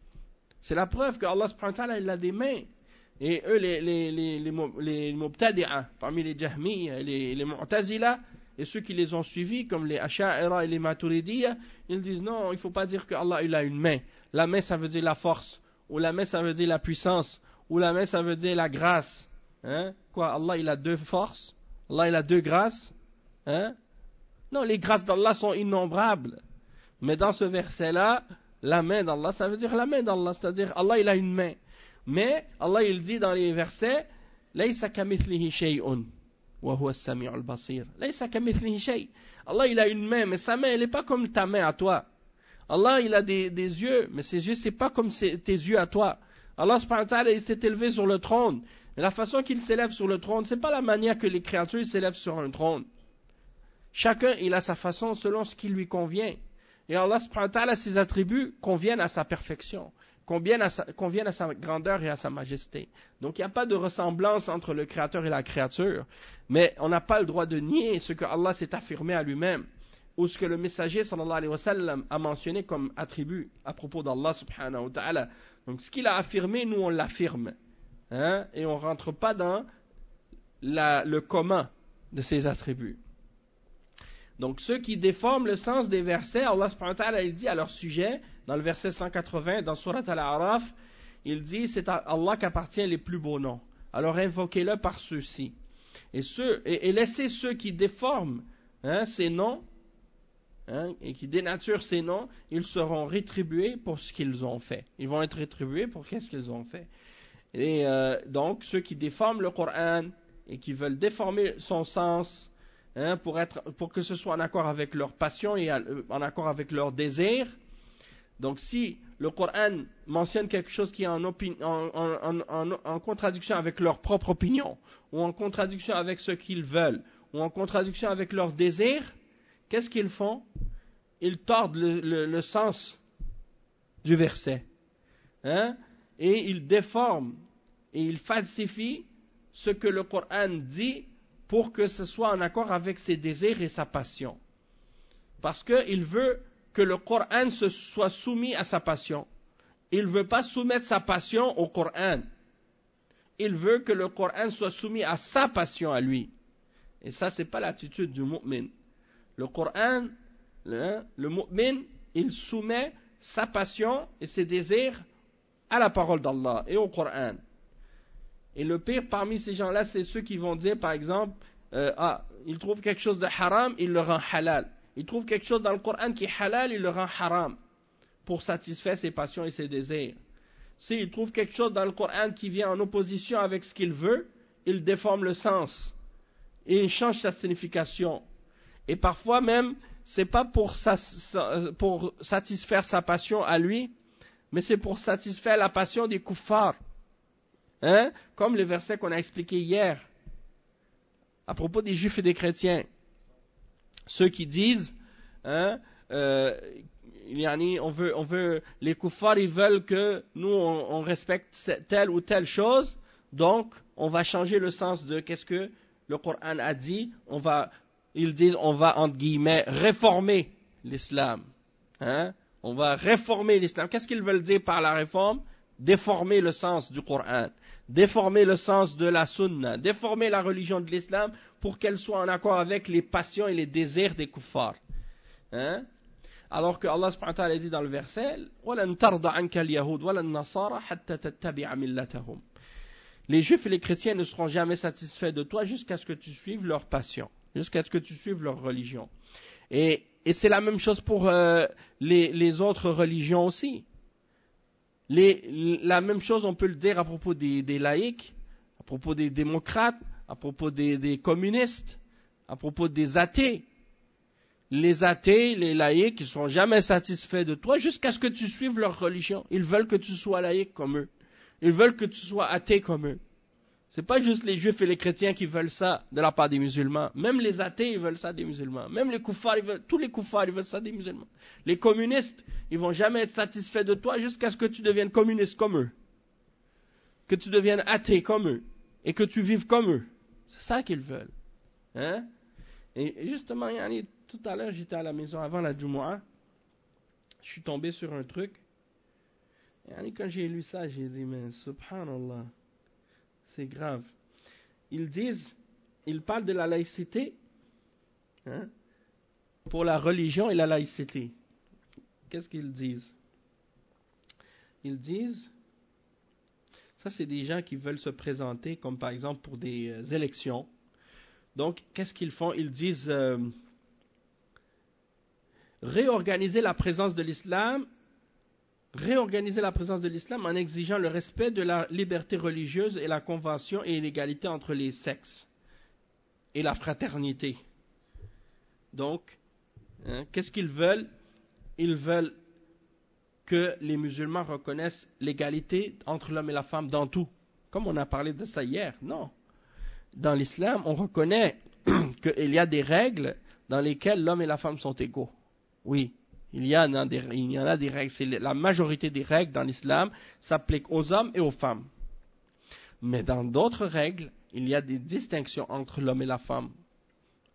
C'est la preuve que Allah subhanahu wa ta'ala il a des mains. Et eux, les, les, les, les, les Mubtadi'a, parmi les Jahmi, les, les Mu'tazila, et ceux qui les ont suivis, comme les Asha'ira et les Maturidiyya, ils disent non, il ne faut pas dire que Allah il a une main. La main, ça veut dire la force, ou la main, ça veut dire la puissance, ou la main, ça veut dire la grâce. Hein? Quoi, Allah il a deux forces? Allah il a deux grâces? Hein? Non, les grâces d'Allah sont innombrables. Mais dans ce verset-là, la main d'Allah, ça veut dire la main d'Allah, c'est-à-dire Allah il a une main. Mais Allah il dit dans les versets, Laysa kamithlihi shay'un wa huwa as-sami'ul basir. Laysa kamithlihi shay'. Allah il a une main, mais sa main elle n'est pas comme ta main à toi. Allah il a des, des yeux, mais ses yeux c'est pas comme ses, tes yeux à toi. Allah subhanahu wa ta'ala il s'est élevé sur le trône. Et la façon qu'il s'élève sur le trône, c'est pas la manière que les créatures s'élèvent sur un trône. Chacun il a sa façon selon ce qui lui convient. Et Allah subhanahu wa ta'ala, ses attributs conviennent à sa perfection, conviennent à sa, conviennent à sa grandeur et à sa majesté. Donc il n'y a pas de ressemblance entre le créateur et la créature. Mais on n'a pas le droit de nier ce que Allah s'est affirmé à lui-même. ou ce que le messager sallallahu alayhi wa sallam a mentionné comme attribut à propos d'Allah subhanahu wa ta'ala. Donc ce qu'il a affirmé, nous on l'affirme. Hein, et on ne rentre pas dans la, le commun de ces attributs. Donc ceux qui déforment le sens des versets, Allah subhanahu wa ta'ala il dit à leur sujet, dans le verset cent quatre-vingts, dans Surat Al-A'raf, il dit, c'est à Allah qu'appartient les plus beaux noms. Alors invoquez-le par ceux-ci. Et, ceux, et, et laissez ceux qui déforment hein, ces noms, hein, et qui dénaturent ces noms, ils seront rétribués pour ce qu'ils ont fait. Ils vont être rétribués pour qu'est-ce qu'ils ont fait. Et euh, donc, ceux qui déforment le Coran et qui veulent déformer son sens hein, pour, être, pour que ce soit en accord avec leur passion et en accord avec leur désir. Donc, si le Coran mentionne quelque chose qui est en, opini- en, en, en, en contradiction avec leur propre opinion, ou en contradiction avec ce qu'ils veulent, ou en contradiction avec leur désir, qu'est-ce qu'ils font? Ils tordent le, le, le sens du verset. Hein? Et ils déforment et ils falsifient ce que le Coran dit pour que ce soit en accord avec ses désirs et sa passion. Parce qu'il veut que le Coran se soit soumis à sa passion. Il ne veut pas soumettre sa passion au Coran. Il veut que le Coran soit soumis à sa passion à lui. Et ça, ce n'est pas l'attitude du mu'min. Le Coran, le, le mu'min, il soumet sa passion et ses désirs à la parole d'Allah et au Coran. Et le pire parmi ces gens-là, c'est ceux qui vont dire, par exemple, euh, ah, ils trouvent quelque chose de haram, ils le rendent halal. Ils trouvent quelque chose dans le Coran qui est halal, ils le rendent haram pour satisfaire ses passions et ses désirs. S'ils trouvent quelque chose dans le Coran qui vient en opposition avec ce qu'il veut, ils déforment le sens et ils changent sa signification. Et parfois même, c'est pas pour, sa, pour satisfaire sa passion à lui, mais c'est pour satisfaire la passion des kuffars. Hein? Comme les versets qu'on a expliqués hier, à propos des juifs et des chrétiens. Ceux qui disent, hein, euh, on veut, on veut, les kuffars, ils veulent que nous, on, on respecte telle ou telle chose, donc on va changer le sens de qu'est-ce que le Coran a dit, on va, ils disent, on va, entre guillemets, réformer l'islam. Hein? On va réformer l'islam. Qu'est-ce qu'ils veulent dire par la réforme? Déformer le sens du Coran, déformer le sens de la sunna, déformer la religion de l'islam pour qu'elle soit en accord avec les passions et les désirs des kuffars. Hein? Alors que Allah subhanahu wa ta'ala dit dans le verset, وَلَن تَرْضَ عَنْكَ الْيَهُودُ وَلَا النَّصَارَى حَتَّى تَتَّبِعَ مِلَّتَهُمْ. Les juifs et les chrétiens ne seront jamais satisfaits de toi jusqu'à ce que tu suives leur passion, jusqu'à ce que tu suives leur religion. Et, et c'est la même chose pour euh, les, les autres religions aussi. Les, la même chose, on peut le dire à propos des, des laïcs, à propos des démocrates, à propos des, des communistes, à propos des athées. Les athées, les laïcs, ils ne seront jamais satisfaits de toi jusqu'à ce que tu suives leur religion. Ils veulent que tu sois laïque comme eux. Ils veulent que tu sois athée comme eux. Ce n'est pas juste les juifs et les chrétiens qui veulent ça de la part des musulmans. Même les athées, ils veulent ça des musulmans. Même les kuffars, ils veulent, tous les kuffars, ils veulent ça des musulmans. Les communistes, ils vont jamais être satisfaits de toi jusqu'à ce que tu deviennes communiste comme eux. Que tu deviennes athée comme eux. Et que tu vives comme eux. C'est ça qu'ils veulent. Hein? Et justement, yani, tout à l'heure, j'étais à la maison avant la Jumu'ah. Je suis tombé sur un truc. Yani, quand j'ai lu ça, j'ai dit, mais subhanallah. C'est grave. Ils disent, ils parlent de la laïcité, hein, pour la religion et la laïcité. Qu'est-ce qu'ils disent? Ils disent, ça c'est des gens qui veulent se présenter comme par exemple pour des euh, élections. Donc, qu'est-ce qu'ils font? Ils disent, euh, réorganiser la présence de l'islam réorganiser la présence de l'islam en exigeant le respect de la liberté religieuse et la convention et l'égalité entre les sexes et la fraternité. Donc, hein, qu'est-ce qu'ils veulent? Ils veulent que les musulmans reconnaissent l'égalité entre l'homme et la femme dans tout. Comme on a parlé de ça hier, non. Dans l'islam, on reconnaît qu'il y a des règles dans lesquelles l'homme et la femme sont égaux. Oui. Il y, en a des, il y en a des règles, c'est la majorité des règles dans l'islam s'appliquent aux hommes et aux femmes. Mais dans d'autres règles, il y a des distinctions entre l'homme et la femme.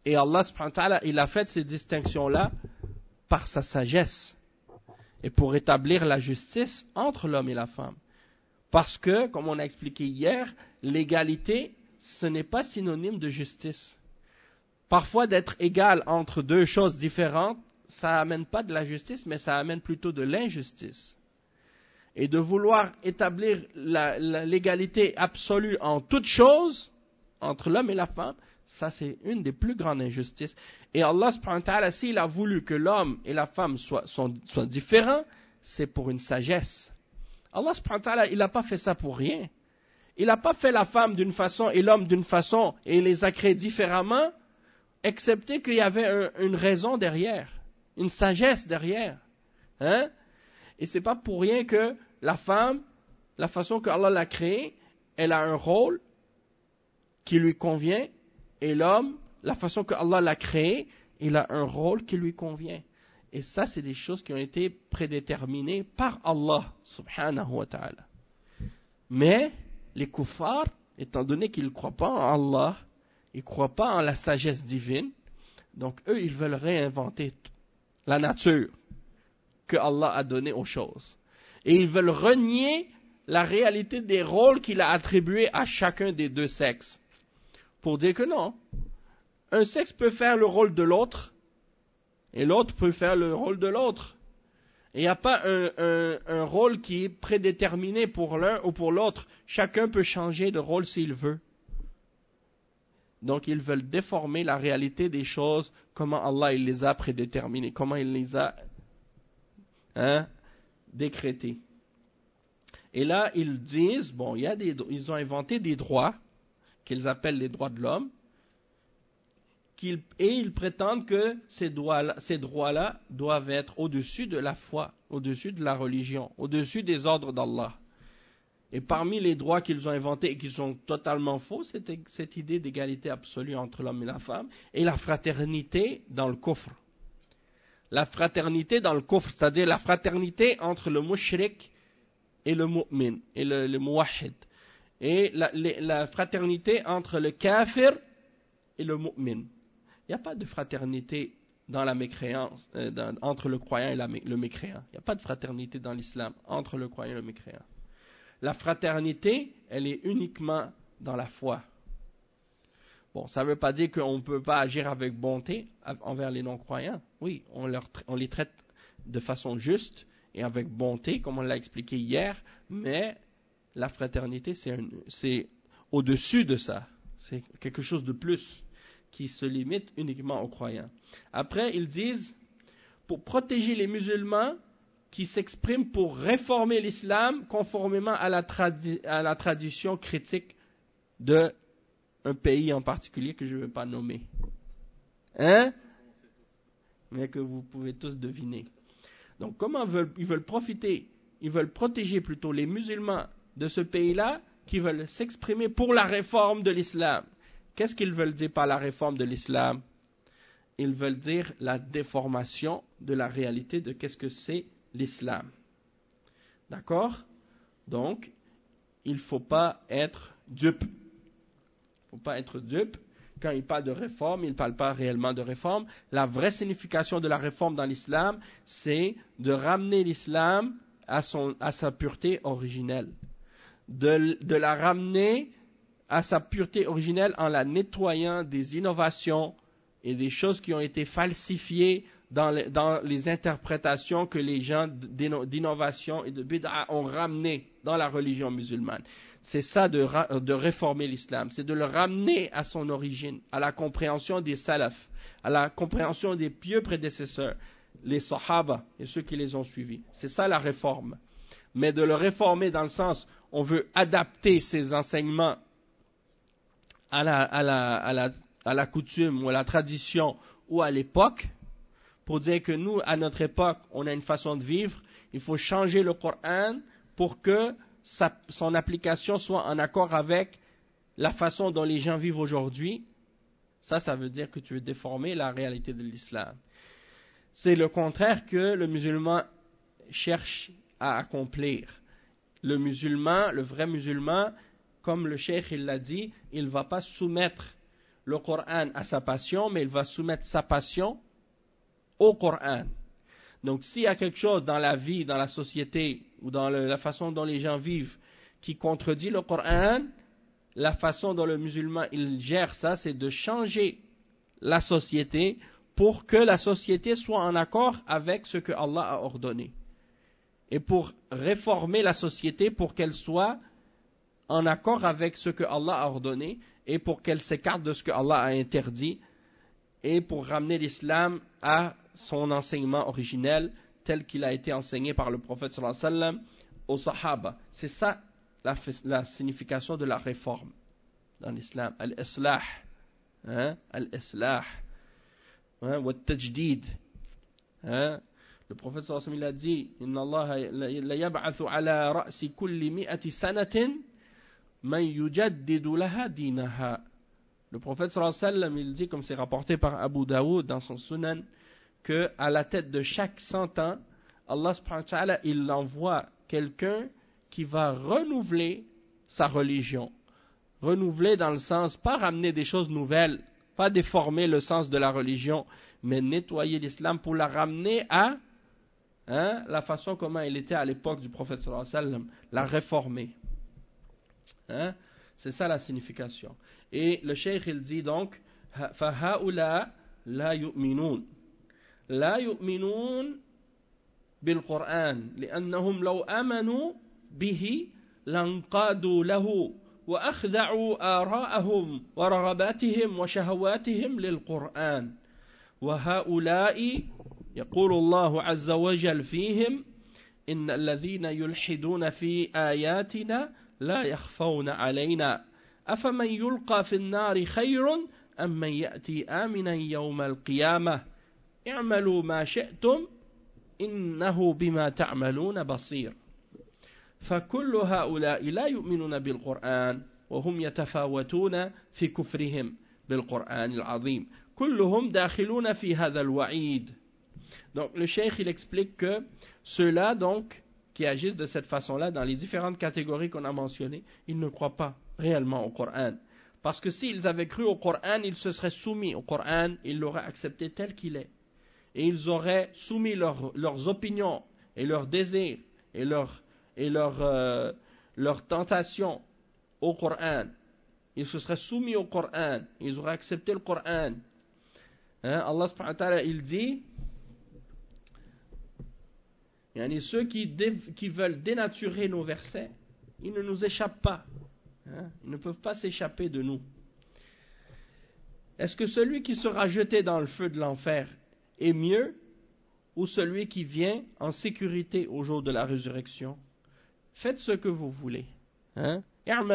Et Allah subhanahu wa ta'ala, il a fait ces distinctions-là par sa sagesse et pour établir la justice entre l'homme et la femme. Parce que, comme on a expliqué hier, l'égalité, ce n'est pas synonyme de justice. Parfois, d'être égal entre deux choses différentes, ça amène pas de la justice, mais ça amène plutôt de l'injustice. Et de vouloir établir la, la, l'égalité absolue en toutes choses, entre l'homme et la femme, ça c'est une des plus grandes injustices. Et Allah subhanahu wa ta'ala, s'il a voulu que l'homme et la femme soient, soient, soient différents, c'est pour une sagesse. Allah subhanahu wa ta'ala, il n'a pas fait ça pour rien. Il n'a pas fait la femme d'une façon et l'homme d'une façon et il les a créés différemment, excepté qu'il y avait un, une raison derrière, une sagesse derrière. Hein? Et c'est pas pour rien que la femme, la façon que Allah l'a créée, elle a un rôle qui lui convient, et l'homme, la façon que Allah l'a créé, il a un rôle qui lui convient. Et ça, c'est des choses qui ont été prédéterminées par Allah, subhanahu wa ta'ala. Mais, les kuffars, étant donné qu'ils ne croient pas en Allah, ils ne croient pas en la sagesse divine, donc eux, ils veulent réinventer la nature que Allah a donnée aux choses. Et ils veulent renier la réalité des rôles qu'il a attribués à chacun des deux sexes. Pour dire que non, un sexe peut faire le rôle de l'autre, et l'autre peut faire le rôle de l'autre. Il n'y a pas un, un, un rôle qui est prédéterminé pour l'un ou pour l'autre. Chacun peut changer de rôle s'il veut. Donc ils veulent déformer la réalité des choses, comment Allah il les a prédéterminées, comment il les a hein, décrétées. Et là, ils disent, bon, il y a des, ils ont inventé des droits, qu'ils appellent les droits de l'homme, qu'ils, et ils prétendent que ces droits-là, ces droits-là doivent être au-dessus de la foi, au-dessus de la religion, au-dessus des ordres d'Allah. Et parmi les droits qu'ils ont inventés et qui sont totalement faux, c'est cette idée d'égalité absolue entre l'homme et la femme, et la fraternité dans le kufr. La fraternité dans le kufr, c'est-à-dire la fraternité entre le mushrik et le mu'min, et le, le muwahhid. Et la, la, la fraternité entre le kafir et le mu'min. Il n'y a pas de fraternité dans la mécréance, euh, dans, entre le croyant et la, le mécréant. Il n'y a pas de fraternité dans l'islam entre le croyant et le mécréant. La fraternité, elle est uniquement dans la foi. Bon, ça ne veut pas dire qu'on ne peut pas agir avec bonté envers les non-croyants. Oui, on, leur, on les traite de façon juste et avec bonté, comme on l'a expliqué hier, mais la fraternité, c'est, un, c'est au-dessus de ça. C'est quelque chose de plus qui se limite uniquement aux croyants. Après, ils disent, pour protéger les musulmans qui s'expriment pour réformer l'islam conformément à la, tradi- à la tradition critique d'un pays en particulier que je ne vais pas nommer. Hein? Mais que vous pouvez tous deviner. Donc, comment veulent, ils veulent profiter, ils veulent protéger plutôt les musulmans de ce pays-là qui veulent s'exprimer pour la réforme de l'islam. Qu'est-ce qu'ils veulent dire par la réforme de l'islam? Ils veulent dire la déformation de la réalité de qu'est-ce que c'est l'islam. D'accord? Donc, il ne faut pas être dupe. Il ne faut pas être dupe. Quand il parle de réforme, il ne parle pas réellement de réforme. La vraie signification de la réforme dans l'islam, c'est de ramener l'islam à, son, à sa pureté originelle. De, de la ramener à sa pureté originelle en la nettoyant des innovations et des choses qui ont été falsifiées dans les, dans les interprétations que les gens d'innovation et de bid'a ont ramenées dans la religion musulmane. C'est ça de, de réformer l'islam, c'est de le ramener à son origine, à la compréhension des salafs, à la compréhension des pieux prédécesseurs, les sahaba et ceux qui les ont suivis. C'est ça la réforme. Mais de le réformer dans le sens, on veut adapter ses enseignements à la, à la, à la, à la coutume ou à la tradition ou à l'époque, pour dire que nous, à notre époque, on a une façon de vivre, il faut changer le Coran pour que sa, son application soit en accord avec la façon dont les gens vivent aujourd'hui. Ça, ça veut dire que tu veux déformer la réalité de l'islam. C'est le contraire que le musulman cherche à accomplir. Le musulman, le vrai musulman, comme le cheikh il l'a dit, il ne va pas soumettre le Coran à sa passion, mais il va soumettre sa passion au Coran. Donc s'il y a quelque chose dans la vie, dans la société, ou dans le, la façon dont les gens vivent, qui contredit le Coran, la façon dont le musulman il gère ça, c'est de changer la société pour que la société soit en accord avec ce que Allah a ordonné. Et pour réformer la société pour qu'elle soit en accord avec ce que Allah a ordonné et pour qu'elle s'écarte de ce que Allah a interdit et pour ramener l'islam à son enseignement originel tel qu'il a été enseigné par le prophète sallallahu alayhi wa sallam aux sahaba. C'est ça la, la signification de la réforme dans l'islam. Al-islah, hein? Al-islah, hein? Wa tajdid, hein? Le prophète sallallahu alayhi wa sallam il a dit Inna Allah la yab'athu ala ra'si kulli mi'ati sanatin man yujaddidu laha dinaha. Le prophète sallallahu alayhi wa sallam il dit, comme c'est rapporté par Abu Daoud dans son Sunan, que à la tête de chaque cent ans, Allah subhanahu wa ta'ala il envoie quelqu'un qui va renouveler sa religion. Renouveler dans le sens, pas ramener des choses nouvelles, pas déformer le sens de la religion, mais nettoyer l'islam pour la ramener à hein, la façon comment elle était à l'époque du prophète sallallahu alayhi wa sallam, la réformer. Hein? C'est ça la signification. Et le cheikh il dit donc فَهَؤُلَاء لَا يُؤْمِنُونَ لَا يُؤْمِنُونَ بِالْقُرْآنِ لِأَنَّهُمْ لَوْ آمَنُوا بِهِ لَانْقَادُوا لَهُ وَأَخْدَعُوا آرَاءَهُمْ وَرَغَبَاتِهِمْ وَشَهَوَاتِهِمْ لِلْقُرْآنِ وَهَؤُلَاءِ يقول الله عز وجل فيهم إن الذين يلحدون في آياتنا لا يخفون علينا أفمن يلقى في النار خير أم من يأتي آمنا يوم القيامة اعملوا ما شئتم إنه بما تعملون بصير. فكل هؤلاء لا يؤمنون بالقرآن وهم يتفاوتون في كفرهم بالقرآن العظيم كلهم داخلون في هذا الوعيد. Donc le cheikh il explique que ceux-là donc qui agissent de cette façon-là dans les différentes catégories qu'on a mentionnées, ils ne croient pas réellement au Coran. Parce que s'ils avaient cru au Coran, ils se seraient soumis au Coran, ils l'auraient accepté tel qu'il est. Et ils auraient soumis leur, leurs opinions et leurs désirs et leurs et leur, euh, leur tentations au Coran. Ils se seraient soumis au Coran, ils auraient accepté le Coran. Hein? Allah subhanahu wa ta'ala il dit yani ceux qui, dé, qui veulent dénaturer nos versets, ils ne nous échappent pas. Hein? Ils ne peuvent pas s'échapper de nous. Est-ce que celui qui sera jeté dans le feu de l'enfer est mieux ou celui qui vient en sécurité au jour de la résurrection? Faites ce que vous voulez. Hein?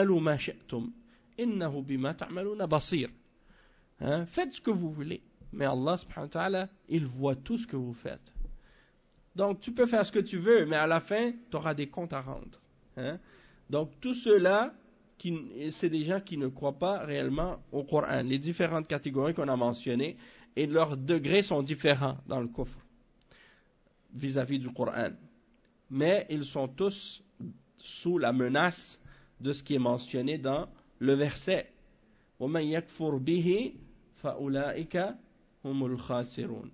Hein? Faites ce que vous voulez. Mais Allah subhanahu wa ta'ala, il voit tout ce que vous faites. Donc tu peux faire ce que tu veux, mais à la fin, tu auras des comptes à rendre. Hein? Donc tous ceux-là, c'est des gens qui ne croient pas réellement au Coran. Les différentes catégories qu'on a mentionnées, et leurs degrés sont différents dans le kufr, vis-à-vis du Coran. Mais ils sont tous sous la menace de ce qui est mentionné dans le verset. وَمَنْ يَكْفُرْ بِهِ فَأُولَٰئِكَ هُمُ الْخَاسِرُونَ.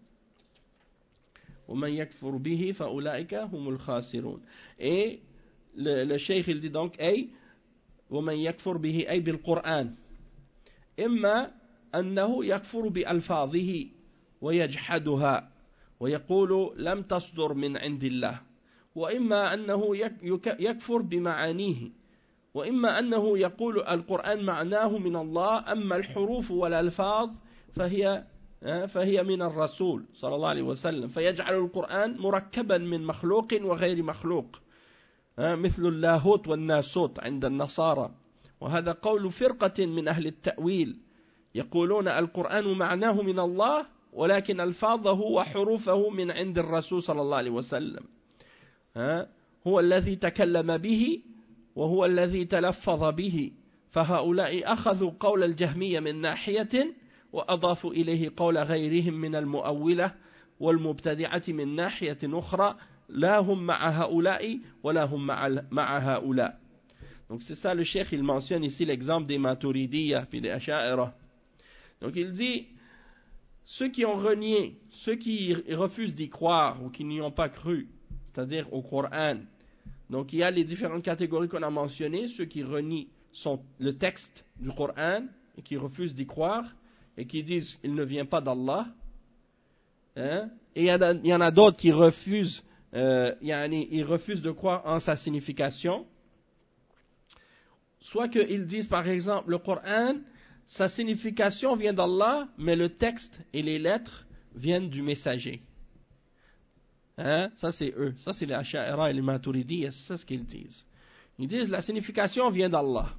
وَمَنْ يَكْفُرْ بِهِ فَأُولَٰئِكَ هُمُ الْخَاسِرُونَ. Et le, le cheikh il dit donc أي وَمَنْ يَكْفُرْ بِهِ أي بالقرآن إما أنه يكفر بألفاظه ويجحدها ويقول لم تصدر من عند الله وإما أنه يكفر بمعانيه وإما أنه يقول القرآن معناه من الله أما الحروف والألفاظ فهي فهي من الرسول صلى الله عليه وسلم فيجعل القرآن مركبا من مخلوق وغير مخلوق مثل اللاهوت والناسوت عند النصارى. وهذا قول فرقة من أهل التأويل يقولون القرآن معناه من الله ولكن ألفاظه وحروفه من عند الرسول صلى الله عليه وسلم. هو الذي تكلم به وهو الذي تلفظ به. فهؤلاء أخذوا قول الجهمية من ناحية وأضافوا إليه قول غيرهم من المؤولة والمبتدعة من ناحية أخرى لا هم مع هؤلاء ولا هم مع, مع هؤلاء. Donc c'est ça le cheikh il mentionne ici l'exemple des Maturidiyya puis des Asha'ira. Donc il dit, ceux qui ont renié, ceux qui refusent d'y croire ou qui n'y ont pas cru, c'est-à-dire au Coran. Donc il y a les différentes catégories qu'on a mentionnées, ceux qui renient son, le texte du Coran et qui refusent d'y croire et qui disent il ne vient pas d'Allah. Hein? Et il y, a, il y en a d'autres qui refusent, euh, ils refusent de croire en sa signification. Soit qu'ils disent par exemple le Coran, sa signification vient d'Allah, mais le texte et les lettres viennent du messager. Hein? Ça c'est eux, ça c'est les Asha'ira et les Maturidi, c'est ce qu'ils disent. Ils disent la signification vient d'Allah.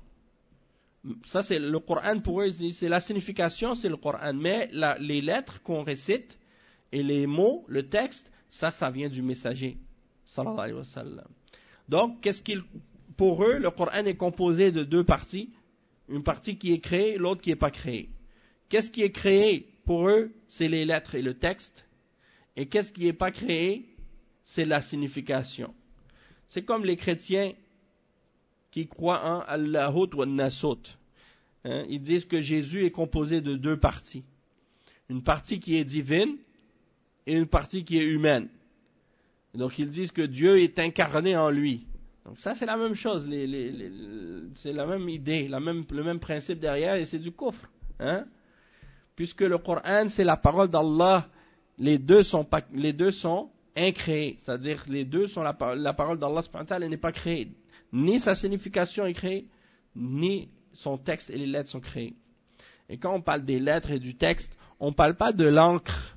Ça c'est le Coran pour eux, c'est la signification, c'est le Coran, mais la, les lettres qu'on récite et les mots, le texte, ça, ça vient du messager, sallallahu alayhi wa sallam. Donc, qu'est-ce qu'il, pour eux, le Coran est composé de deux parties, une partie qui est créée, l'autre qui n'est pas créée. Qu'est-ce qui est créé pour eux, c'est les lettres et le texte, et qu'est-ce qui n'est pas créé, c'est la signification. C'est comme les chrétiens qui croient en Allahut wa Nasut. Hein, ils disent que Jésus est composé de deux parties. Une partie qui est divine et une partie qui est humaine. Donc ils disent que Dieu est incarné en lui. Donc ça c'est la même chose, les, les, les, c'est la même idée, la même, le même principe derrière et c'est du kufr. Hein? Puisque le Coran c'est la parole d'Allah, les deux sont, pas, les deux sont incréés, c'est-à-dire les deux sont la, la parole d'Allah subhanahu wa ta'ala n'est pas créée. Ni sa signification est créée, ni son texte et les lettres sont créées. Et quand on parle des lettres et du texte, on ne parle pas de l'encre.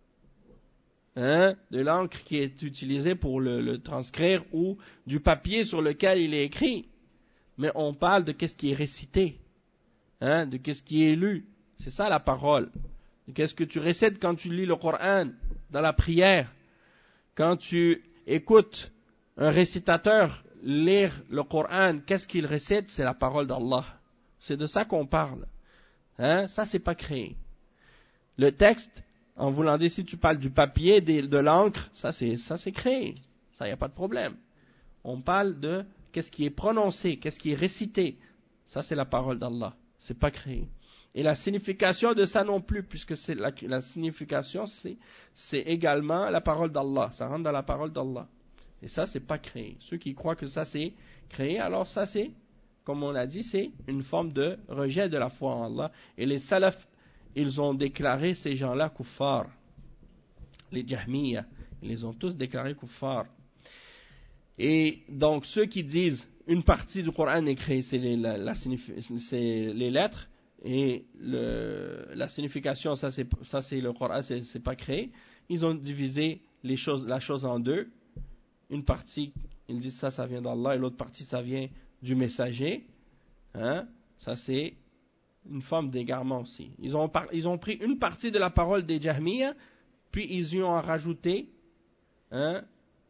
Hein, de l'encre qui est utilisée pour le, le transcrire ou du papier sur lequel il est écrit. Mais on parle de qu'est-ce qui est récité, hein, de qu'est-ce qui est lu. C'est ça la parole. Qu'est-ce que tu récites quand tu lis le Coran dans la prière. Quand tu écoutes un récitateur lire le Coran, qu'est-ce qu'il récite? C'est la parole d'Allah. C'est de ça qu'on parle. Hein? Ça, c'est pas créé. Le texte, en voulant dire, si tu parles du papier, de, de l'encre, ça c'est, ça c'est créé. Ça, il n'y a pas de problème. On parle de qu'est-ce qui est prononcé, qu'est-ce qui est récité. Ça, c'est la parole d'Allah. C'est pas créé. Et la signification de ça non plus, puisque c'est la, la signification, c'est, c'est également la parole d'Allah. Ça rentre dans la parole d'Allah. Et ça, c'est pas créé. Ceux qui croient que ça, c'est créé, alors ça, c'est, comme on l'a dit, c'est une forme de rejet de la foi en Allah. Et les salafs, ils ont déclaré ces gens-là kuffar. Les Jahmiya, ils les ont tous déclarés kuffar. Et donc, ceux qui disent une partie du Coran est créée, c'est les, la, la, c'est les lettres, et le, la signification, ça c'est, ça c'est le Coran, c'est, c'est pas créé. Ils ont divisé les choses, la chose en deux. Une partie, ils disent ça, ça vient d'Allah, et l'autre partie, ça vient du messager. Hein? Ça c'est une forme d'égarement aussi. Ils ont, par, ils ont pris une partie de la parole des Jahmiya, puis ils y ont rajouté hein,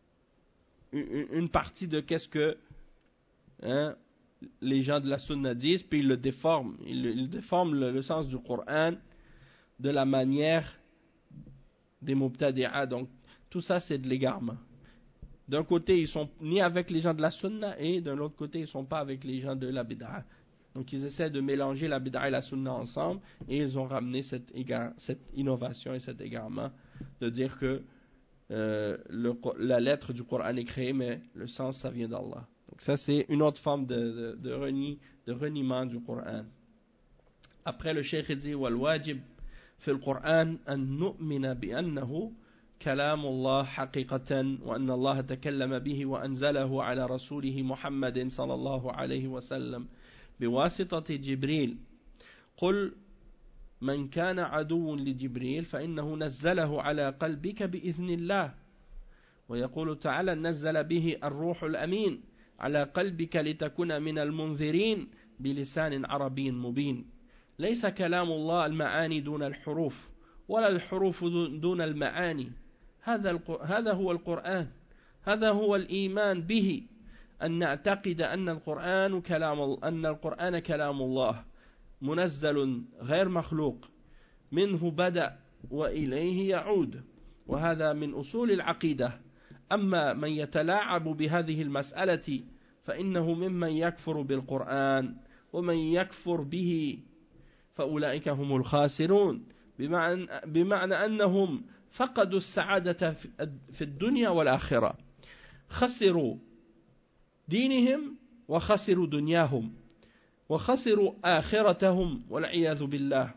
une, une partie de qu'est-ce que hein, les gens de la Sunna disent, puis ils le déforment. Ils, ils déforment le, le sens du Coran de la manière des Mubtadi'a. Donc, tout ça, c'est de l'égarement. D'un côté, ils sont ni avec les gens de la Sunna, et d'un autre côté, ils ne sont pas avec les gens de la Bid'a. Donc, ils essaient de mélanger la Bid'a et la Sunna ensemble, et ils ont ramené cette, égard, cette innovation et cet égarement de dire que euh, le, la lettre du Coran est créée, mais le sens, ça vient d'Allah. Donc ça, c'est une autre forme de, de, de, renie, de reniement du Coran. Après, le Cheikh dit وَالْوَاجِبْ فِي الْقُرْآنِ أَن نُؤْمِنَ بِأَنَّهُ كلام الله حقيقة وأن الله تكلم به وأنزله على رسوله محمد صلى الله عليه وسلم بواسطة جبريل قل من كان عدو لجبريل فإنه نزله على قلبك بإذن الله ويقول تعالى نزل به الروح الأمين على قلبك لتكون من المنذرين بلسان عربي مبين ليس كلام الله المعاني دون الحروف ولا الحروف دون المعاني هذا هذا هو القرآن هذا هو الإيمان به أن نعتقد أن القرآن كلام أن القرآن كلام الله منزل غير مخلوق منه بدأ وإليه يعود وهذا من أصول العقيدة أما من يتلاعب بهذه المسألة فإنه ممن يكفر بالقرآن ومن يكفر به فأولئك هم الخاسرون بمعنى, بمعنى أنهم فقدوا السعادة في الدنيا والآخرة خسروا دينهم وخسروا دنياهم وخسروا آخرتهم والعياذ بالله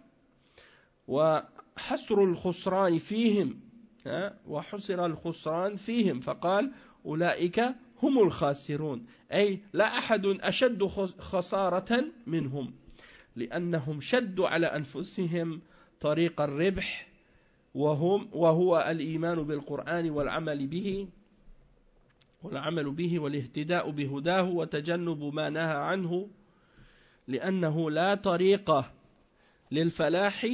وحسر الخسران فيهم وحسر الخسران فيهم فقال أولئك هم الخاسرون أي لا أحد أشد خسارة منهم لأنهم شدوا على أنفسهم طريق الربح وهم وهو الإيمان بالقرآن والعمل به والعمل به والاهتداء بهداه وتجنب ما نهى عنه لأنه لا طريق للفلاح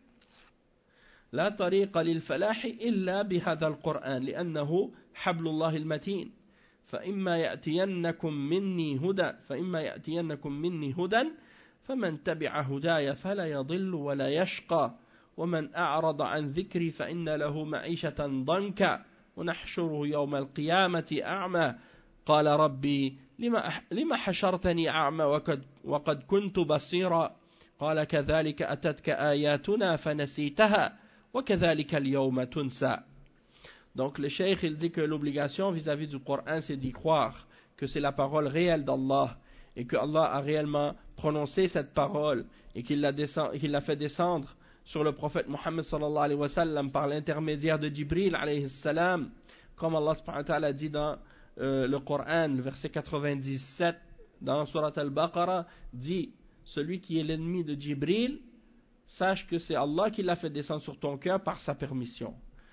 لا طريق للفلاح إلا بهذا القرآن لأنه حبل الله المتين فإما يأتينكم مني هدى فإما يأتينكم مني هدى فمن تبع هداي فلا يضل ولا يشقى ومن أعرض عن ذكري فإن له معيشة ضنكا ونحشره يوم القيامة أعمى قال ربي لما, لما حشرتني أعمى وقد, وقد كنت بصيرا قال كذلك أتتك آياتنا فنسيتها وكذلك اليوم تنسى. Donc le cheikh il dit que l'obligation vis-à-vis du Coran c'est d'y croire que c'est la parole réelle d'Allah et que Allah a réellement prononcé cette parole et qu'il l'a, descend, qu'il l'a fait descendre sur le prophète Mohammed sallallahu alayhi wa sallam par l'intermédiaire de Jibril alayhi salam comme Allah subhanahu wa ta'ala dit dans euh, le Coran le verset quatre-vingt-dix-sept dans Surat al-Baqarah dit celui qui est l'ennemi de Jibril sache que c'est Allah qui l'a fait descendre sur ton cœur par sa permission.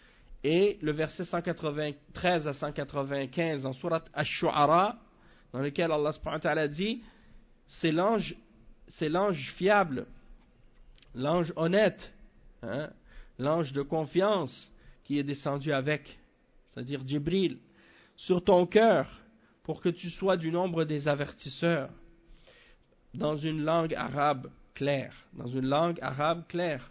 Et le verset cent quatre-vingt-treize à cent quatre-vingt-quinze en Surat Ash-Shu'ara dans lequel Allah subhanahu wa ta'ala dit c'est l'ange, c'est l'ange fiable, l'ange honnête, hein, l'ange de confiance qui est descendu avec, c'est-à-dire Jibril, sur ton cœur pour que tu sois du nombre des avertisseurs dans une langue arabe claire, dans une langue arabe claire.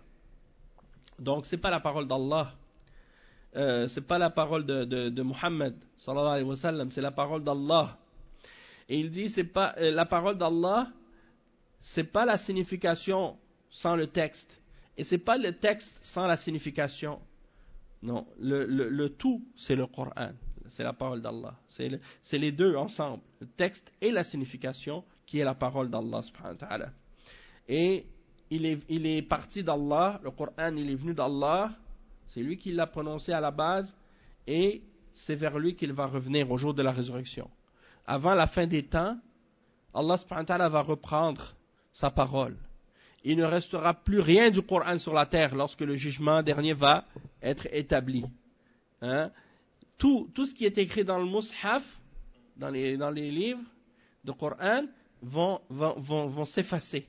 Donc c'est pas la parole d'Allah, euh, c'est pas la parole de, de, de Muhammad sallallahu alayhi wa sallam, c'est la parole d'Allah. Et il dit c'est pas euh, la parole d'Allah, c'est pas la signification sans le texte, et c'est pas le texte sans la signification. Non, le, le, le tout c'est le Coran, c'est la parole d'Allah, c'est, le, c'est les deux ensemble, le texte et la signification qui est la parole d'Allah subhanahu wa ta'ala. Et il est, il est parti d'Allah, le Coran il est venu d'Allah, c'est lui qui l'a prononcé à la base et c'est vers lui qu'il va revenir au jour de la résurrection. Avant la fin des temps, Allah subhanahu wa ta'ala va reprendre sa parole. Il ne restera plus rien du Coran sur la terre lorsque le jugement dernier va être établi. Hein? Tout, tout ce qui est écrit dans le Mus'haf, dans les, dans les livres de Coran, vont, vont, vont, vont s'effacer.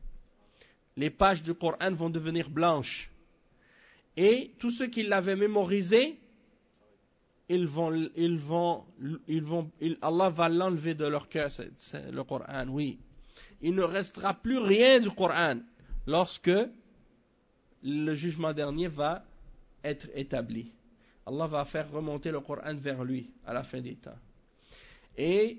Les pages du Coran vont devenir blanches. Et tous ceux qui l'avaient mémorisé, ils vont, ils vont, ils vont, ils, Allah va l'enlever de leur cœur, c'est, c'est le Coran, oui. Il ne restera plus rien du Coran lorsque le jugement dernier va être établi. Allah va faire remonter le Coran vers lui à la fin des temps. Et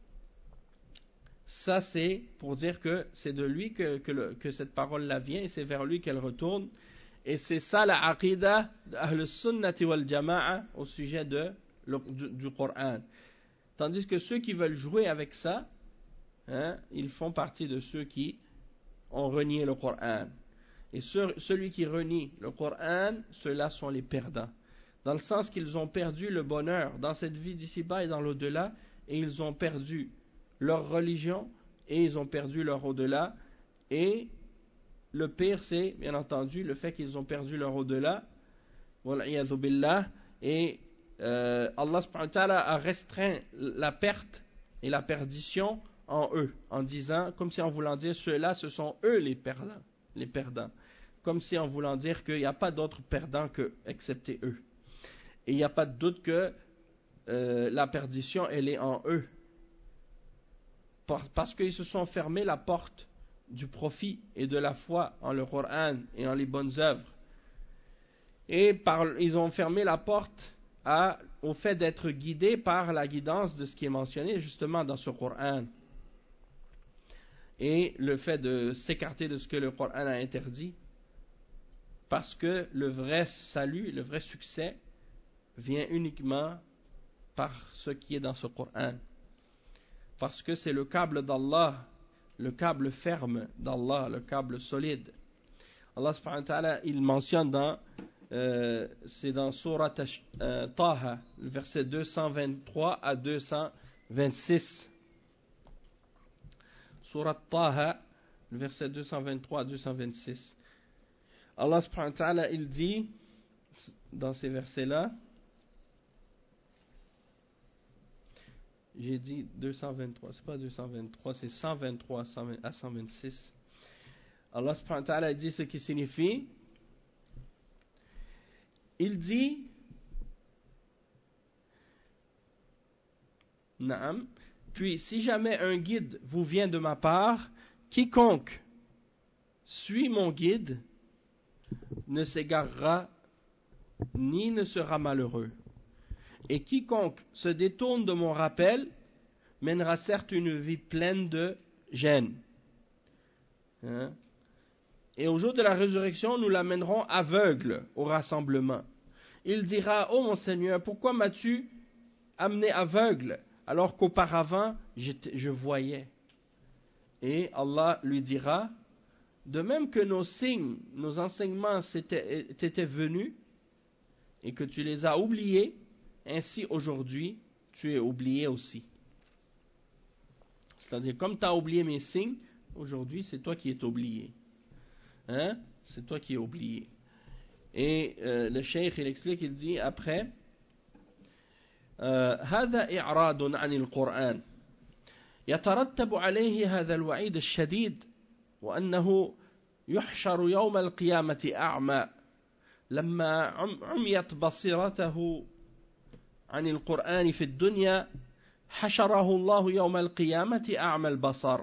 ça c'est pour dire que c'est de lui que, que, le, que cette parole-là vient et c'est vers lui qu'elle retourne. Et c'est ça la aqidah d'Ahl Sunnati wal Jama'a au sujet de, le, du, du Coran. Tandis que ceux qui veulent jouer avec ça, hein, ils font partie de ceux qui ont renié le Coran. Et ce, celui qui renie le Coran, ceux-là sont les perdants. Dans le sens qu'ils ont perdu le bonheur dans cette vie d'ici-bas et dans l'au-delà, et ils ont perdu leur religion, et ils ont perdu leur au-delà, et le pire, c'est, bien entendu, le fait qu'ils ont perdu leur au-delà. Wal'iyadhu billah. Et euh, Allah subhanahu wa ta'ala a restreint la perte et la perdition en eux, en disant, comme si en voulant dire, ceux-là, ce sont eux les perdants. Les perdants. Comme si en voulant dire qu'il n'y a pas d'autres perdants que, excepté eux. Et il n'y a pas de doute que euh, la perdition, elle est en eux. Parce qu'ils se sont fermés la porte du profit et de la foi en le Coran et en les bonnes œuvres. Et par, ils ont fermé la porte à, au fait d'être guidés par la guidance de ce qui est mentionné justement dans ce Coran. et le fait de s'écarter de ce que le Coran a interdit, parce que le vrai salut, le vrai succès vient uniquement par ce qui est dans ce Coran, parce que c'est le câble d'Allah, le câble ferme d'Allah, le câble solide. Allah subhanahu wa ta'ala, il mentionne dans euh, c'est dans Surat euh, Taha, le verset deux cent vingt-trois à deux cent vingt-six. Surat Taha, le verset deux cent vingt-trois à deux cent vingt-six. Allah subhanahu wa ta'ala, il dit dans ces versets-là, j'ai dit deux cent vingt-trois, c'est pas deux cent vingt-trois, c'est cent vingt-trois à cent vingt-six. Allah subhanahu wa ta'ala dit ce qui signifie, il dit, Naam, puis si jamais un guide vous vient de ma part, quiconque suit mon guide ne s'égarera ni ne sera malheureux. Et quiconque se détourne de mon rappel mènera certes une vie pleine de gêne. Hein? Et au jour de la résurrection, nous l'amènerons aveugle au rassemblement. Il dira, ô mon Seigneur, pourquoi m'as-tu amené aveugle alors qu'auparavant je voyais? Et Allah lui dira, de même que nos signes, nos enseignements t'étaient venus et que tu les as oubliés, ainsi aujourd'hui tu es oublié aussi. C'est-à-dire, comme tu as oublié mes signes, aujourd'hui c'est toi qui es oublié. Hein? C'est toi qui es oublié. Et euh, le cheikh il explique, il dit après, هذا إعراض عن القرآن يترتب عليه هذا الوعيد الشديد وأنه يحشر يوم القيامة أعمى لما عميت بصيرته عن القرآن في الدنيا حشره الله يوم القيامة أعمى البصر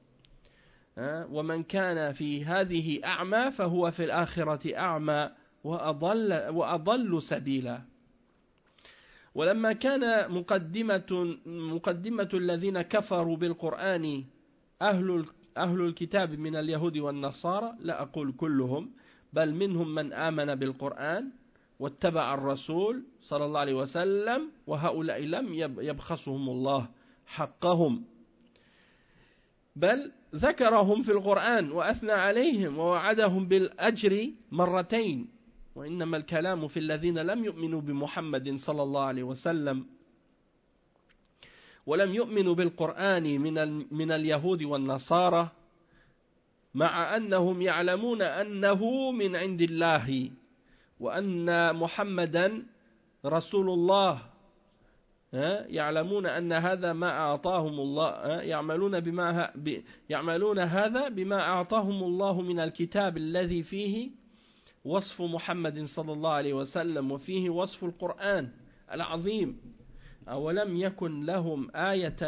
ومن كان في هذه أعمى فهو في الآخرة أعمى وأضل, وأضل سبيلا ولما كان مقدمة, مقدمة الذين كفروا بالقرآن أهل, أهل الكتاب من اليهود والنصارى لا أقول كلهم بل منهم من آمن بالقرآن واتبع الرسول صلى الله عليه وسلم وهؤلاء لم يبخسهم الله حقهم بل ذكرهم في القرآن وأثنى عليهم ووعدهم بالأجر مرتين وإنما الكلام في الذين لم يؤمنوا بمحمد صلى الله عليه وسلم ولم يؤمنوا بالقرآن من من اليهود والنصارى مع أنهم يعلمون أنه من عند الله وأن محمدا رسول الله يعلمون أن هذا ما أعطاهم الله يعملون بما يعملون هذا بما أعطاهم الله من الكتاب الذي فيه وصف محمد صلى الله عليه وسلم وفيه وصف القرآن العظيم أولم يكن لهم آية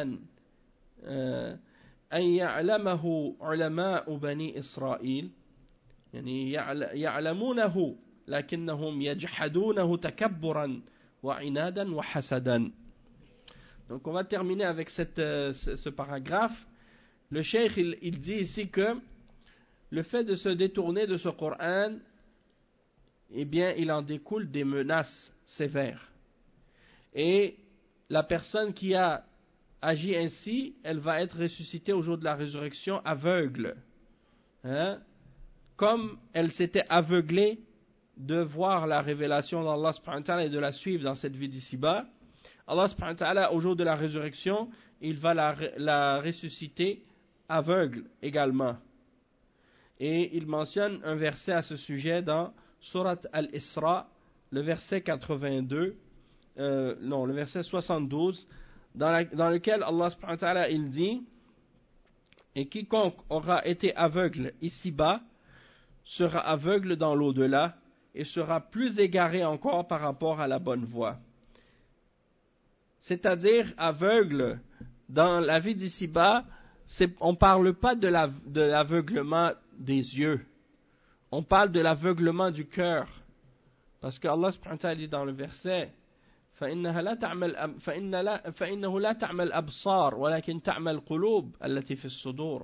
أن يعلمه علماء بني إسرائيل يعني يعلمونه لكنهم يجحدونه تكبرا وعنادا وحسدا. Donc on va terminer avec cette, euh, ce, ce paragraphe. Le cheikh il, il dit ici que le fait de se détourner de ce Coran, eh bien il en découle des menaces sévères. Et la personne qui a agi ainsi, elle va être ressuscitée au jour de la résurrection aveugle. Hein? Comme elle s'était aveuglée de voir la révélation d'Allah subhanahu wa ta'ala et de la suivre dans cette vie d'ici-bas, Allah subhanahu wa ta'ala, au jour de la résurrection, il va la, la ressusciter aveugle également. Et il mentionne un verset à ce sujet dans Surat Al-Isra, le verset quatre-vingt-deux, euh, non, le verset soixante-douze, dans, la, dans lequel Allah subhanahu wa ta'ala, il dit, et quiconque aura été aveugle ici-bas, sera aveugle dans l'au-delà, et sera plus égaré encore par rapport à la bonne voie. C'est-à-dire aveugle dans la vie d'ici-bas, on ne parle pas de, la, de l'aveuglement des yeux, on parle de l'aveuglement du cœur, parce que Allah subhanahu wa ta'ala dit dans le verset فإنها لا تعمل فإن لا فإنه لا تعمل أبصار ولكن تعمل قلوب التي في الصدور.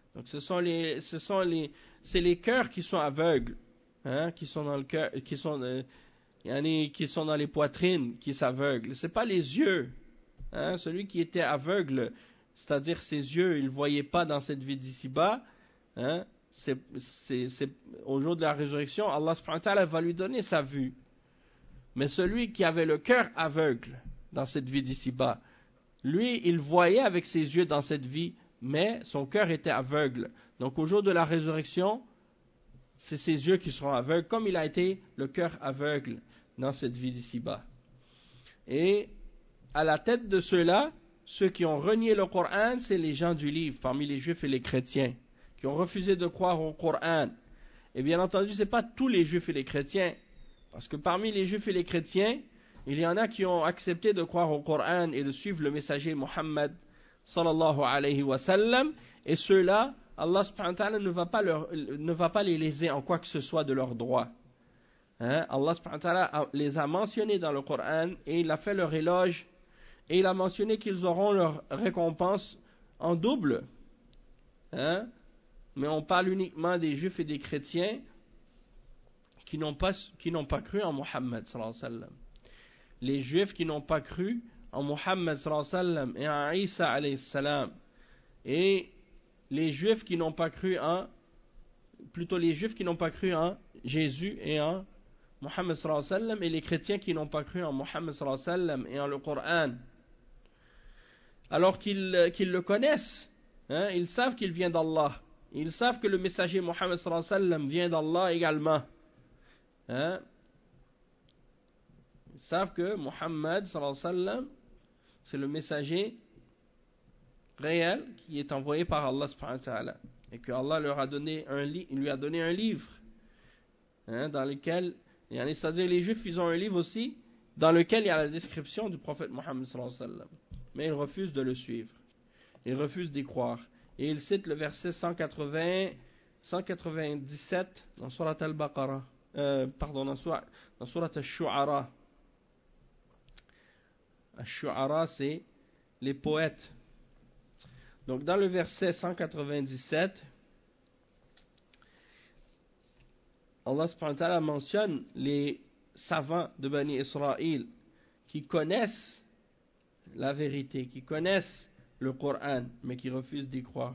Donc ce sont les, ce sont les, c'est les cœurs qui sont aveugles, hein, qui sont dans le cœur, qui sont, euh, yani, qui sont dans les poitrines, qui s'aveuglent. C'est pas les yeux, hein, celui qui était aveugle, c'est-à-dire ses yeux, il voyait pas dans cette vie d'ici-bas, hein, c'est, c'est, c'est, au jour de la résurrection, Allah subhanahu wa ta'ala va lui donner sa vue. Mais celui qui avait le cœur aveugle dans cette vie d'ici-bas, lui, il voyait avec ses yeux dans cette vie, mais son cœur était aveugle. Donc au jour de la résurrection, c'est ses yeux qui seront aveugles, comme il a été le cœur aveugle dans cette vie d'ici-bas. Et à la tête de ceux-là, ceux qui ont renié le Coran, c'est les gens du livre, parmi les juifs et les chrétiens, qui ont refusé de croire au Coran. Et bien entendu, ce n'est pas tous les juifs et les chrétiens, parce que parmi les juifs et les chrétiens, il y en a qui ont accepté de croire au Coran et de suivre le messager Muhammad sallallahu alayhi wa sallam, et ceux-là, Allah subhanahu wa ta'ala ne va pas leur, ne va pas les léser en quoi que ce soit de leurs droits. Hein? Allah subhanahu wa ta'ala les a mentionnés dans le Coran et il a fait leur éloge et il a mentionné qu'ils auront leur récompense en double. Hein? Mais on parle uniquement des juifs et des chrétiens qui n'ont pas, qui n'ont pas cru en Muhammad sallallahu alayhi wa sallam. Les juifs qui n'ont pas cru en Muhammad sallallahu alayhi wa sallam et en Isa alayhi salam, et les juifs qui n'ont pas cru en, plutôt les juifs qui n'ont pas cru en Jésus et en Muhammad sallallahu alayhi wa sallam, et les chrétiens qui n'ont pas cru en Muhammad sallallahu alayhi wa sallam et en le Coran, alors qu'ils, qu'ils le connaissent, hein, ils savent qu'il vient d'Allah, ils savent que le messager Muhammad sallallahu alayhi wa sallam vient d'Allah également, hein. Ils savent que Muhammad sallallahu alayhi wa sallam, c'est le messager réel qui est envoyé par Allah subhanahu wa ta'ala, et que Allah leur a donné un li- il lui a donné un livre, hein, dans lequel, c'est-à-dire les juifs ils ont un livre aussi dans lequel il y a la description du prophète Muhammad sallallahu alayhi wa sallam, mais ils refusent de le suivre, ils refusent d'y croire, et ils citent le verset cent quatre-vingts, cent quatre-vingt-dix-sept dans Surat al-Baqarah, euh, pardon, dans Surat, dans Surat al-Shu'ara. Al-Shu'ara, c'est les poètes. Donc dans le verset cent quatre-vingt-dix-sept, Allah subhanahu wa ta'ala mentionne les savants de Bani Israël qui connaissent la vérité, qui connaissent le Coran, mais qui refusent d'y croire.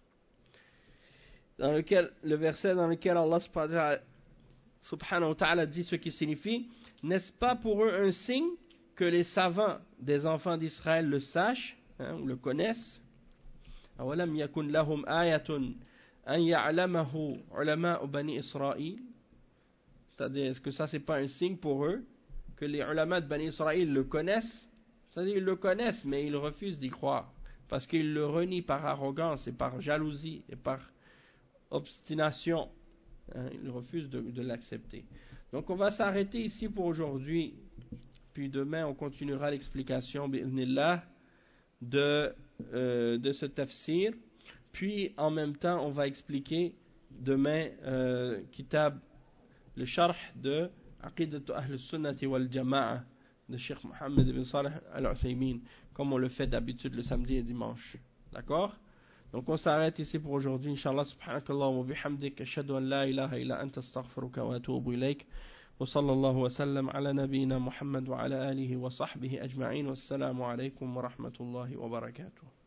Dans lequel, le verset dans lequel Allah subhanahu wa ta'ala dit ce qui signifie: n'est-ce pas pour eux un signe que les savants des enfants d'Israël le sachent, hein, ou le connaissent? أَوَلَمْ يَكُنْ لَهُمْ آيَةٌ أَنْ يَعْلَمَهُ عُلَمَاءُ بَنِي إِسْرَائِيل. C'est-à-dire, est-ce que ça c'est pas un signe pour eux que les ulama de Bani Israël le connaissent? C'est-à-dire, ils le connaissent, mais ils refusent d'y croire, parce qu'ils le renient par arrogance et par jalousie et par obstination, hein, ils refusent de, de l'accepter. Donc on va s'arrêter ici pour aujourd'hui, puis demain on continuera l'explication bi'idhnillah de, euh, de ce tafsir, puis en même temps on va expliquer demain euh, kitab, le sharh de Aqidatu Ahl Sunnati wal Jama'a de Cheikh Mohammed ibn Salih al-Uthaymin, comme on le fait d'habitude le samedi et dimanche. D'accord? Donc on s'arrête ici pour aujourd'hui. Inch'Allah, subhanakallah wa bihamdik, ashhadu an la ilaha illa anta astaghfiruka wa atubu ilayk. Wa sallallahu wa sallam ala nabiyyina Muhammad wa ala alihi wa sahbihi ajma'in. Wassalamu alaykum wa rahmatullahi wa barakatuh.